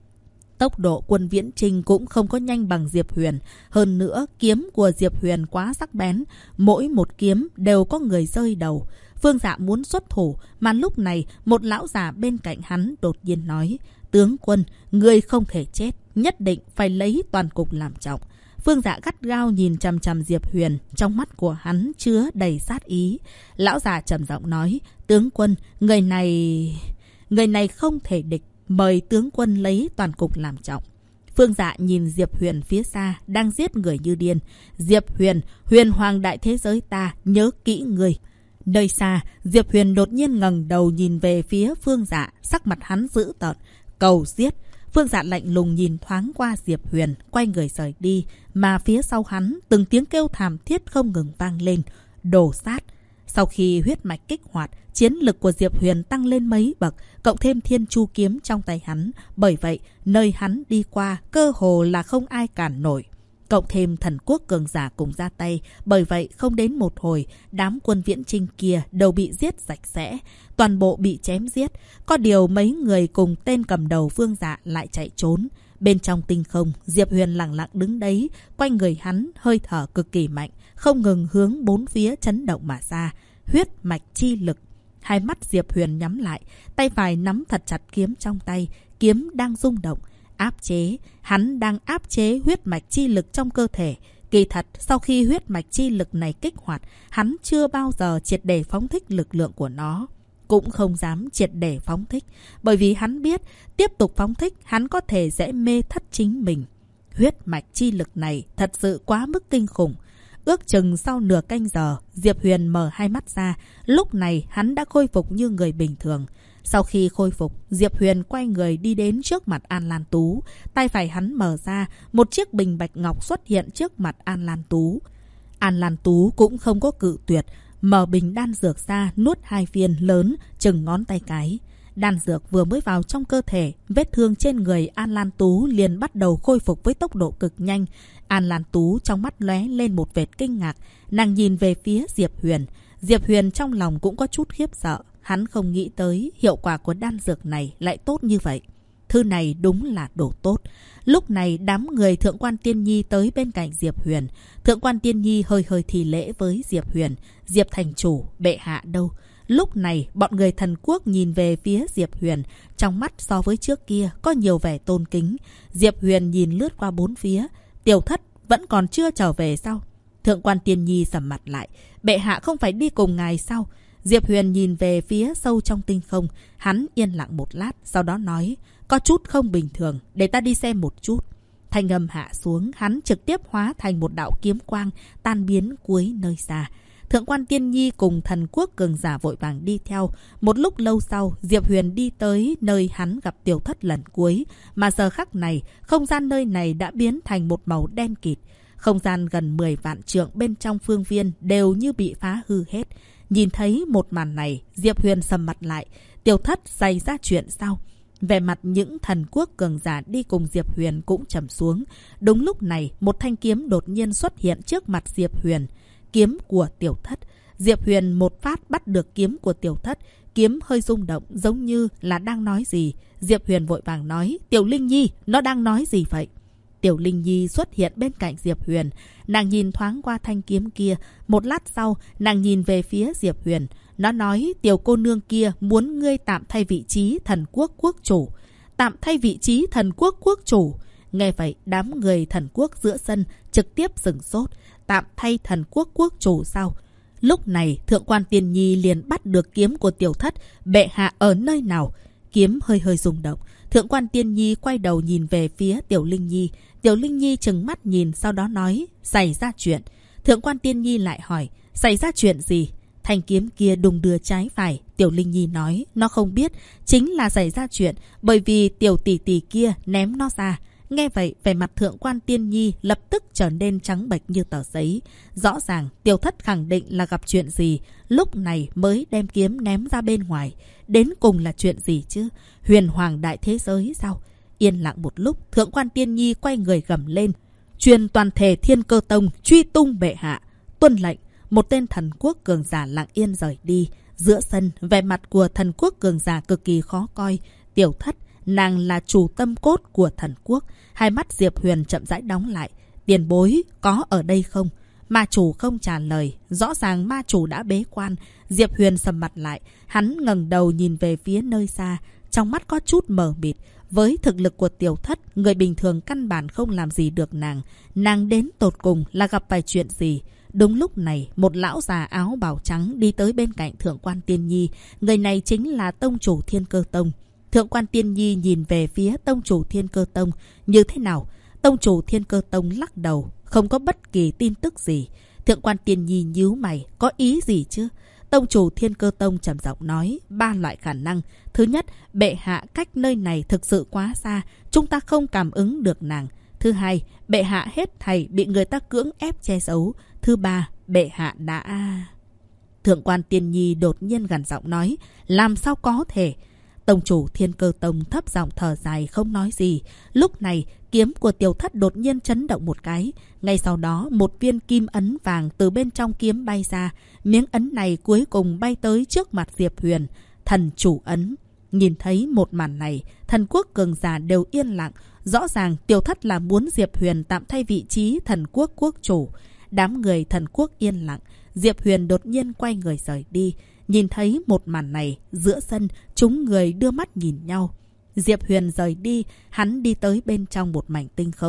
Tốc độ quân viễn trinh cũng không có nhanh bằng Diệp Huyền. Hơn nữa, kiếm của Diệp Huyền quá sắc bén. Mỗi một kiếm đều có người rơi đầu. Phương Dạ muốn xuất thủ, mà lúc này một lão già bên cạnh hắn đột nhiên nói, tướng quân, người không thể chết, nhất định phải lấy toàn cục làm trọng. Phương Dạ gắt gao nhìn chằm chằm Diệp Huyền, trong mắt của hắn chứa đầy sát ý. Lão già trầm giọng nói, tướng quân, người này không thể địch. Mời tướng quân lấy toàn cục làm trọng. Phương Dạ nhìn Diệp Huyền phía xa, đang giết người như điên. Diệp Huyền, huyền hoàng đại thế giới ta, nhớ kỹ người. Nơi xa, Diệp Huyền đột nhiên ngẩng đầu nhìn về phía Phương Dạ, sắc mặt hắn dữ tợn, cầu giết. Phương Dạ lạnh lùng nhìn thoáng qua Diệp Huyền, quay người rời đi. Mà phía sau hắn, từng tiếng kêu thảm thiết không ngừng vang lên, đồ sát. Sau khi huyết mạch kích hoạt, chiến lực của Diệp Huyền tăng lên mấy bậc, cộng thêm Thiên Chu kiếm trong tay hắn. Bởi vậy, nơi hắn đi qua, cơ hồ là không ai cản nổi. Cộng thêm thần quốc cường giả cùng ra tay, bởi vậy không đến một hồi, đám quân viễn trinh kia đều bị giết sạch sẽ. Toàn bộ bị chém giết. Có điều mấy người cùng tên cầm đầu Phương Dạ lại chạy trốn. Bên trong tinh không, Diệp Huyền lặng lặng đứng đấy, quanh người hắn hơi thở cực kỳ mạnh, không ngừng hướng bốn phía chấn động mà ra. Huyết mạch chi lực. Hai mắt Diệp Huyền nhắm lại, tay phải nắm thật chặt kiếm trong tay, kiếm đang rung động, áp chế. Hắn đang áp chế huyết mạch chi lực trong cơ thể. Kỳ thật, sau khi huyết mạch chi lực này kích hoạt, hắn chưa bao giờ triệt để phóng thích lực lượng của nó. Cũng không dám triệt để phóng thích, bởi vì hắn biết tiếp tục phóng thích hắn có thể sẽ mê thất chính mình. Huyết mạch chi lực này thật sự quá mức kinh khủng. Ước chừng sau nửa canh giờ, Diệp Huyền mở hai mắt ra. Lúc này hắn đã khôi phục như người bình thường. Sau khi khôi phục, Diệp Huyền quay người đi đến trước mặt An Lan Tú. Tay phải hắn mở ra, một chiếc bình bạch ngọc xuất hiện trước mặt An Lan Tú. An Lan Tú cũng không có cự tuyệt, mở bình đan dược ra, nuốt 2 viên lớn, chừng ngón tay cái. Đan dược vừa mới vào trong cơ thể, vết thương trên người An Lan Tú liền bắt đầu khôi phục với tốc độ cực nhanh. An Lan Tú trong mắt lóe lên một vệt kinh ngạc, nàng nhìn về phía Diệp Huyền. Diệp Huyền trong lòng cũng có chút khiếp sợ, hắn không nghĩ tới hiệu quả của đan dược này lại tốt như vậy. Thư này đúng là đồ tốt. Lúc này đám người Thượng quan Tiên Nhi tới bên cạnh Diệp Huyền. Thượng quan Tiên Nhi hơi hơi thì lễ với Diệp Huyền. Diệp thành chủ, bệ hạ đâu? Lúc này bọn người thần quốc nhìn về phía Diệp Huyền. Trong mắt so với trước kia có nhiều vẻ tôn kính. Diệp Huyền nhìn lướt qua bốn phía. Tiểu thất vẫn còn chưa trở về sao? Thượng quan Tiên Nhi sầm mặt lại. Bệ hạ không phải đi cùng ngài sao? Diệp Huyền nhìn về phía sâu trong tinh không. Hắn yên lặng một lát, sau đó nói: có chút không bình thường, để ta đi xem một chút. Thanh âm hạ xuống, hắn trực tiếp hóa thành một đạo kiếm quang, tan biến cuối nơi xa. Thượng quan Tiên Nhi cùng thần quốc cường giả vội vàng đi theo. Một lúc lâu sau, Diệp Huyền đi tới nơi hắn gặp Tiểu Thất lần cuối. Mà giờ khắc này, không gian nơi này đã biến thành một màu đen kịt. Không gian gần 10 vạn trượng bên trong phương viên đều như bị phá hư hết. Nhìn thấy một màn này, Diệp Huyền sầm mặt lại. Tiểu Thất xảy ra chuyện sao? Về mặt những thần quốc cường giả đi cùng Diệp Huyền cũng trầm xuống. Đúng lúc này, một thanh kiếm đột nhiên xuất hiện trước mặt Diệp Huyền. Kiếm của Tiểu Thất. Diệp Huyền một phát bắt được kiếm của Tiểu Thất. Kiếm hơi rung động, giống như là đang nói gì. Diệp Huyền vội vàng nói: Tiểu Linh Nhi, nó đang nói gì vậy? Tiểu Linh Nhi xuất hiện bên cạnh Diệp Huyền. Nàng nhìn thoáng qua thanh kiếm kia. Một lát sau, nàng nhìn về phía Diệp Huyền. Nó nói: tiểu cô nương kia muốn ngươi tạm thay vị trí thần quốc quốc chủ. Tạm thay vị trí thần quốc quốc chủ. Nghe vậy, đám người thần quốc giữa sân trực tiếp sửng sốt. Tạm thay thần quốc quốc chủ sao? Lúc này, Thượng quan Tiên Nhi liền bắt được kiếm của Tiểu Thất. Bệ hạ ở nơi nào? Kiếm hơi hơi rung động. Thượng quan Tiên Nhi quay đầu nhìn về phía Tiểu Linh Nhi. Tiểu Linh Nhi trừng mắt nhìn, sau đó nói: xảy ra chuyện. Thượng quan Tiên Nhi lại hỏi: xảy ra chuyện gì? Thanh kiếm kia đùng đưa trái phải. Tiểu Linh Nhi nói: nó không biết, chính là xảy ra chuyện bởi vì tiểu tỷ tỷ kia ném nó ra. Nghe vậy, vẻ mặt Thượng quan Tiên Nhi lập tức trở nên trắng bệch như tờ giấy. Rõ ràng Tiểu Thất khẳng định là gặp chuyện gì, lúc này mới đem kiếm ném ra bên ngoài. Đến cùng là chuyện gì chứ? Huyền hoàng đại thế giới sao? Yên lặng một lúc, Thượng quan Tiên Nhi quay người gầm lên: truyền toàn thể Thiên Cơ Tông truy tung bệ hạ. Tuân lệnh. Một tên thần quốc cường giả lặng yên rời đi. Giữa sân, vẻ mặt của thần quốc cường giả cực kỳ khó coi. Tiểu Thất, nàng là chủ tâm cốt của thần quốc. Hai mắt Diệp Huyền chậm rãi đóng lại. Tiền bối, có ở đây không? Ma chủ không trả lời. Rõ ràng ma chủ đã bế quan. Diệp Huyền sầm mặt lại. Hắn ngẩng đầu nhìn về phía nơi xa. Trong mắt có chút mờ mịt. Với thực lực của Tiểu Thất, người bình thường căn bản không làm gì được nàng. Nàng đến tột cùng là gặp phải chuyện gì? Đúng lúc này, một lão già áo bào trắng đi tới bên cạnh Thượng quan Tiên Nhi. Người này chính là tông chủ Thiên Cơ Tông. Thượng quan Tiên Nhi nhìn về phía tông chủ Thiên Cơ Tông. Như thế nào? Tông chủ Thiên Cơ Tông lắc đầu. Không có bất kỳ tin tức gì. Thượng quan Tiên Nhi nhíu mày. Có ý gì chứ? Tông chủ Thiên Cơ Tông trầm giọng nói: 3 loại khả năng. Thứ nhất, bệ hạ cách nơi này thực sự quá xa. Chúng ta không cảm ứng được nàng. Thứ hai, bệ hạ hết thảy bị người ta cưỡng ép che giấu. Thứ ba, bệ hạ đã... Thượng quan Tiên Nhi đột nhiên gằn giọng nói: làm sao có thể? Tông chủ Thiên Cơ Tông thấp giọng thở dài không nói gì. Lúc này, kiếm của Tiểu Thất đột nhiên chấn động một cái. Ngay sau đó, một viên kim ấn vàng từ bên trong kiếm bay ra. Miếng ấn này cuối cùng bay tới trước mặt Diệp Huyền. Thần chủ ấn. Nhìn thấy một màn này, thần quốc cường giả đều yên lặng. Rõ ràng Tiểu Thất là muốn Diệp Huyền tạm thay vị trí thần quốc quốc chủ. Đám người thần quốc yên lặng. Diệp Huyền đột nhiên quay người rời đi. Nhìn thấy một màn này, giữa sân, chúng người đưa mắt nhìn nhau. Diệp Huyền rời đi, hắn đi tới bên trong một mảnh tinh không.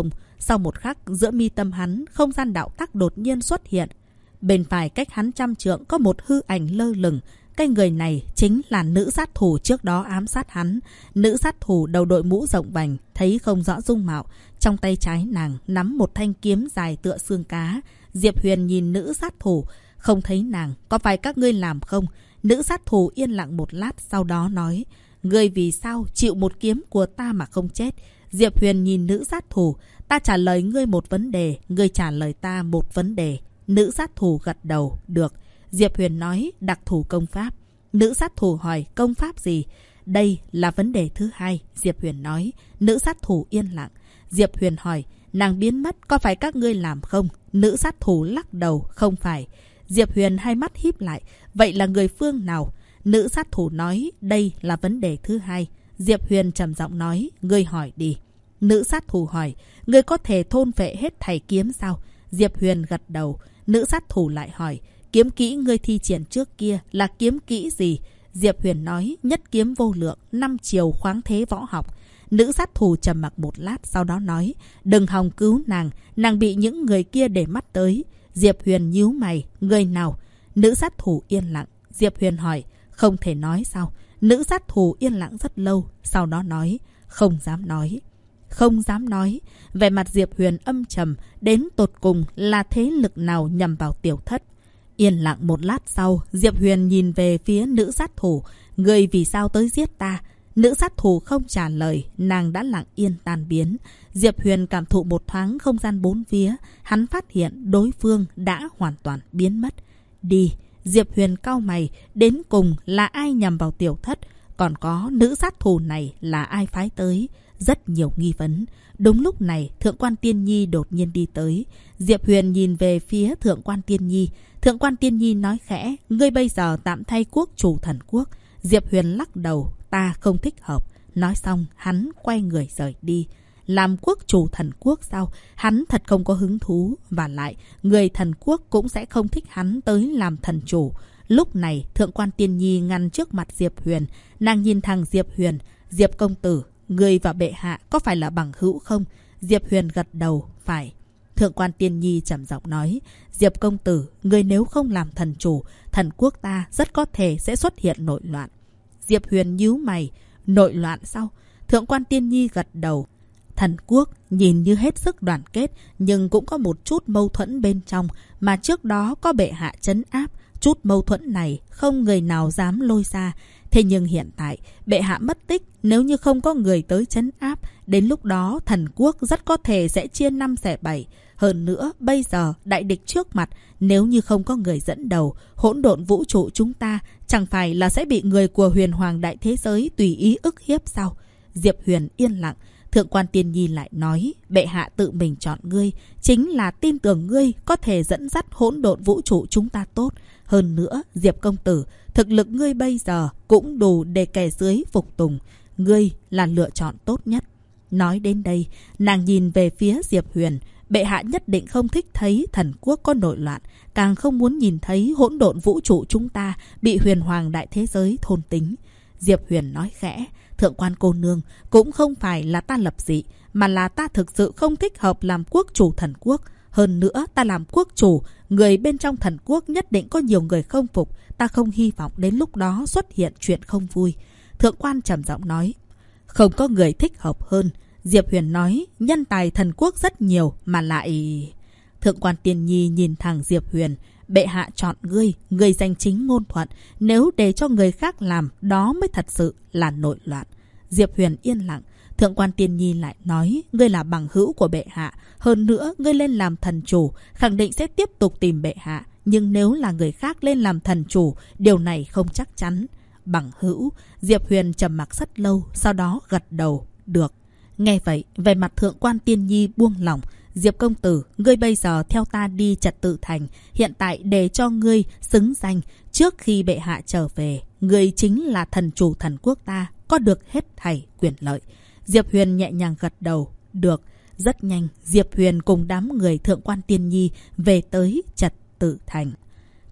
Sau một khắc, giữa mi tâm hắn, không gian đạo tắc đột nhiên xuất hiện. Bên phải cách hắn 100 trượng có một hư ảnh lơ lửng. Cái người này chính là nữ sát thủ trước đó ám sát hắn. Nữ sát thủ đầu đội mũ rộng vành, thấy không rõ dung mạo. Trong tay trái nàng nắm một thanh kiếm dài tựa xương cá. Diệp Huyền nhìn nữ sát thủ, không thấy nàng, có phải các ngươi làm không? Nữ sát thủ yên lặng một lát, sau đó nói, ngươi vì sao chịu một kiếm của ta mà không chết? Diệp Huyền nhìn nữ sát thủ, ta trả lời ngươi một vấn đề, ngươi trả lời ta một vấn đề. Nữ sát thủ gật đầu, được. Diệp Huyền nói, đặc thù công pháp. Nữ sát thủ hỏi, công pháp gì? Đây là vấn đề thứ hai, Diệp Huyền nói. Nữ sát thủ yên lặng. Diệp Huyền hỏi, nàng biến mất, có phải các ngươi làm không? Nữ sát thủ lắc đầu, không phải. Diệp Huyền hai mắt híp lại, vậy là người phương nào? Nữ sát thủ nói, đây là vấn đề thứ hai. Diệp Huyền trầm giọng nói, ngươi hỏi đi. Nữ sát thủ hỏi, ngươi có thể thôn phệ hết thảy kiếm sao? Diệp Huyền gật đầu. Nữ sát thủ lại hỏi, kiếm kỹ ngươi thi triển trước kia là kiếm kỹ gì? Diệp Huyền nói, nhất kiếm vô lượng, 5 chiều khoáng thế võ học. Nữ sát thủ trầm mặc một lát, sau đó nói, đừng hòng cứu nàng bị những người kia để mắt tới. Diệp Huyền nhíu mày, người nào? Nữ sát thủ yên lặng. Diệp Huyền hỏi, không thể nói sao? Nữ sát thủ yên lặng rất lâu, sau đó nói, không dám nói. Không dám nói. Vẻ mặt Diệp Huyền âm trầm, đến tột cùng là thế lực nào nhằm vào tiểu thất? Yên lặng một lát sau, Diệp Huyền nhìn về phía nữ sát thủ, ngươi vì sao tới giết ta? Nữ sát thủ không trả lời, nàng đã lặng yên tan biến. Diệp Huyền cảm thụ một thoáng không gian bốn phía, hắn phát hiện đối phương đã hoàn toàn biến mất. Đi, Diệp Huyền cau mày, đến cùng là ai nhằm vào tiểu thất? Còn có nữ sát thủ này là ai phái tới? Rất nhiều nghi vấn. Đúng lúc này, Thượng quan Tiên Nhi đột nhiên đi tới. Diệp Huyền nhìn về phía Thượng quan Tiên Nhi. Thượng quan Tiên Nhi nói khẽ, ngươi bây giờ tạm thay quốc chủ thần quốc. Diệp Huyền lắc đầu, ta không thích hợp. Nói xong, hắn quay người rời đi. Làm quốc chủ thần quốc sao? Hắn thật không có hứng thú. Và lại, người thần quốc cũng sẽ không thích hắn tới làm thần chủ. Lúc này, Thượng quan Tiên Nhi ngăn trước mặt Diệp Huyền. Nàng nhìn thẳng Diệp Huyền. Diệp công tử, ngươi và bệ hạ có phải là bằng hữu không? Diệp Huyền gật đầu, phải. Thượng quan Tiên Nhi trầm giọng nói, Diệp công tử, ngươi nếu không làm thần chủ, thần quốc ta rất có thể sẽ xuất hiện nội loạn. Diệp Huyền nhíu mày, nội loạn sao? Thượng quan Tiên Nhi gật đầu. Thần quốc nhìn như hết sức đoàn kết, nhưng cũng có một chút mâu thuẫn bên trong, mà trước đó có bệ hạ trấn áp. Chút mâu thuẫn này không người nào dám lôi ra. Thế nhưng hiện tại, bệ hạ mất tích, nếu như không có người tới trấn áp, đến lúc đó thần quốc rất có thể sẽ chia 5 xẻ 7. Hơn nữa, bây giờ đại địch trước mặt, nếu như không có người dẫn đầu, hỗn độn vũ trụ chúng ta chẳng phải là sẽ bị người của huyền hoàng đại thế giới tùy ý ức hiếp sao? Diệp Huyền yên lặng. Thượng quan Tiên Nhi lại nói, bệ hạ tự mình chọn ngươi, chính là tin tưởng ngươi có thể dẫn dắt hỗn độn vũ trụ chúng ta tốt. Hơn nữa, Diệp công tử, thực lực ngươi bây giờ cũng đủ để kẻ dưới phục tùng. Ngươi là lựa chọn tốt nhất. Nói đến đây, nàng nhìn về phía Diệp Huyền. Bệ hạ nhất định không thích thấy thần quốc có nội loạn, càng không muốn nhìn thấy hỗn độn vũ trụ chúng ta bị huyền hoàng đại thế giới thôn tính. Diệp Huyền nói khẽ, Thượng quan cô nương, cũng không phải là ta lập dị, mà là ta thực sự không thích hợp làm quốc chủ thần quốc. Hơn nữa, ta làm quốc chủ, người bên trong thần quốc nhất định có nhiều người không phục. Ta không hy vọng đến lúc đó xuất hiện chuyện không vui. Thượng quan trầm giọng nói, không có người thích hợp hơn. Diệp Huyền nói, nhân tài thần quốc rất nhiều mà lại... Thượng quan Tiên Nhi nhìn thẳng Diệp Huyền. Bệ hạ chọn ngươi, ngươi danh chính ngôn thuận. Nếu để cho người khác làm, đó mới thật sự là nội loạn. Diệp Huyền yên lặng. Thượng quan Tiên Nhi lại nói, ngươi là bằng hữu của bệ hạ. Hơn nữa, ngươi lên làm thần chủ, khẳng định sẽ tiếp tục tìm bệ hạ. Nhưng nếu là người khác lên làm thần chủ, điều này không chắc chắn. Bằng hữu, Diệp Huyền trầm mặc rất lâu, sau đó gật đầu, được. Nghe vậy, về mặt Thượng quan Tiên Nhi buông lỏng. Diệp công tử, ngươi bây giờ theo ta đi Trật Tự Thành. Hiện tại để cho ngươi xứng danh. Trước khi bệ hạ trở về, ngươi chính là thần chủ thần quốc ta, có được hết thảy quyền lợi. Diệp Huyền nhẹ nhàng gật đầu, được. Rất nhanh, Diệp Huyền cùng đám người Thượng quan Tiên Nhi về tới Trật Tự Thành.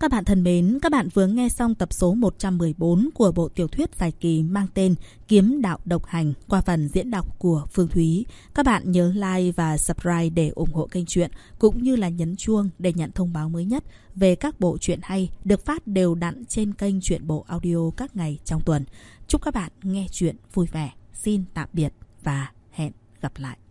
Các bạn thân mến, các bạn vừa nghe xong tập số 114 của bộ tiểu thuyết dài kỳ mang tên Kiếm đạo độc hành qua phần diễn đọc của Phương Thúy. Các bạn nhớ like và subscribe để ủng hộ kênh truyện, cũng như là nhấn chuông để nhận thông báo mới nhất về các bộ truyện hay được phát đều đặn trên kênh Truyện Bộ Audio các ngày trong tuần. Chúc các bạn nghe truyện vui vẻ. Xin tạm biệt và hẹn gặp lại.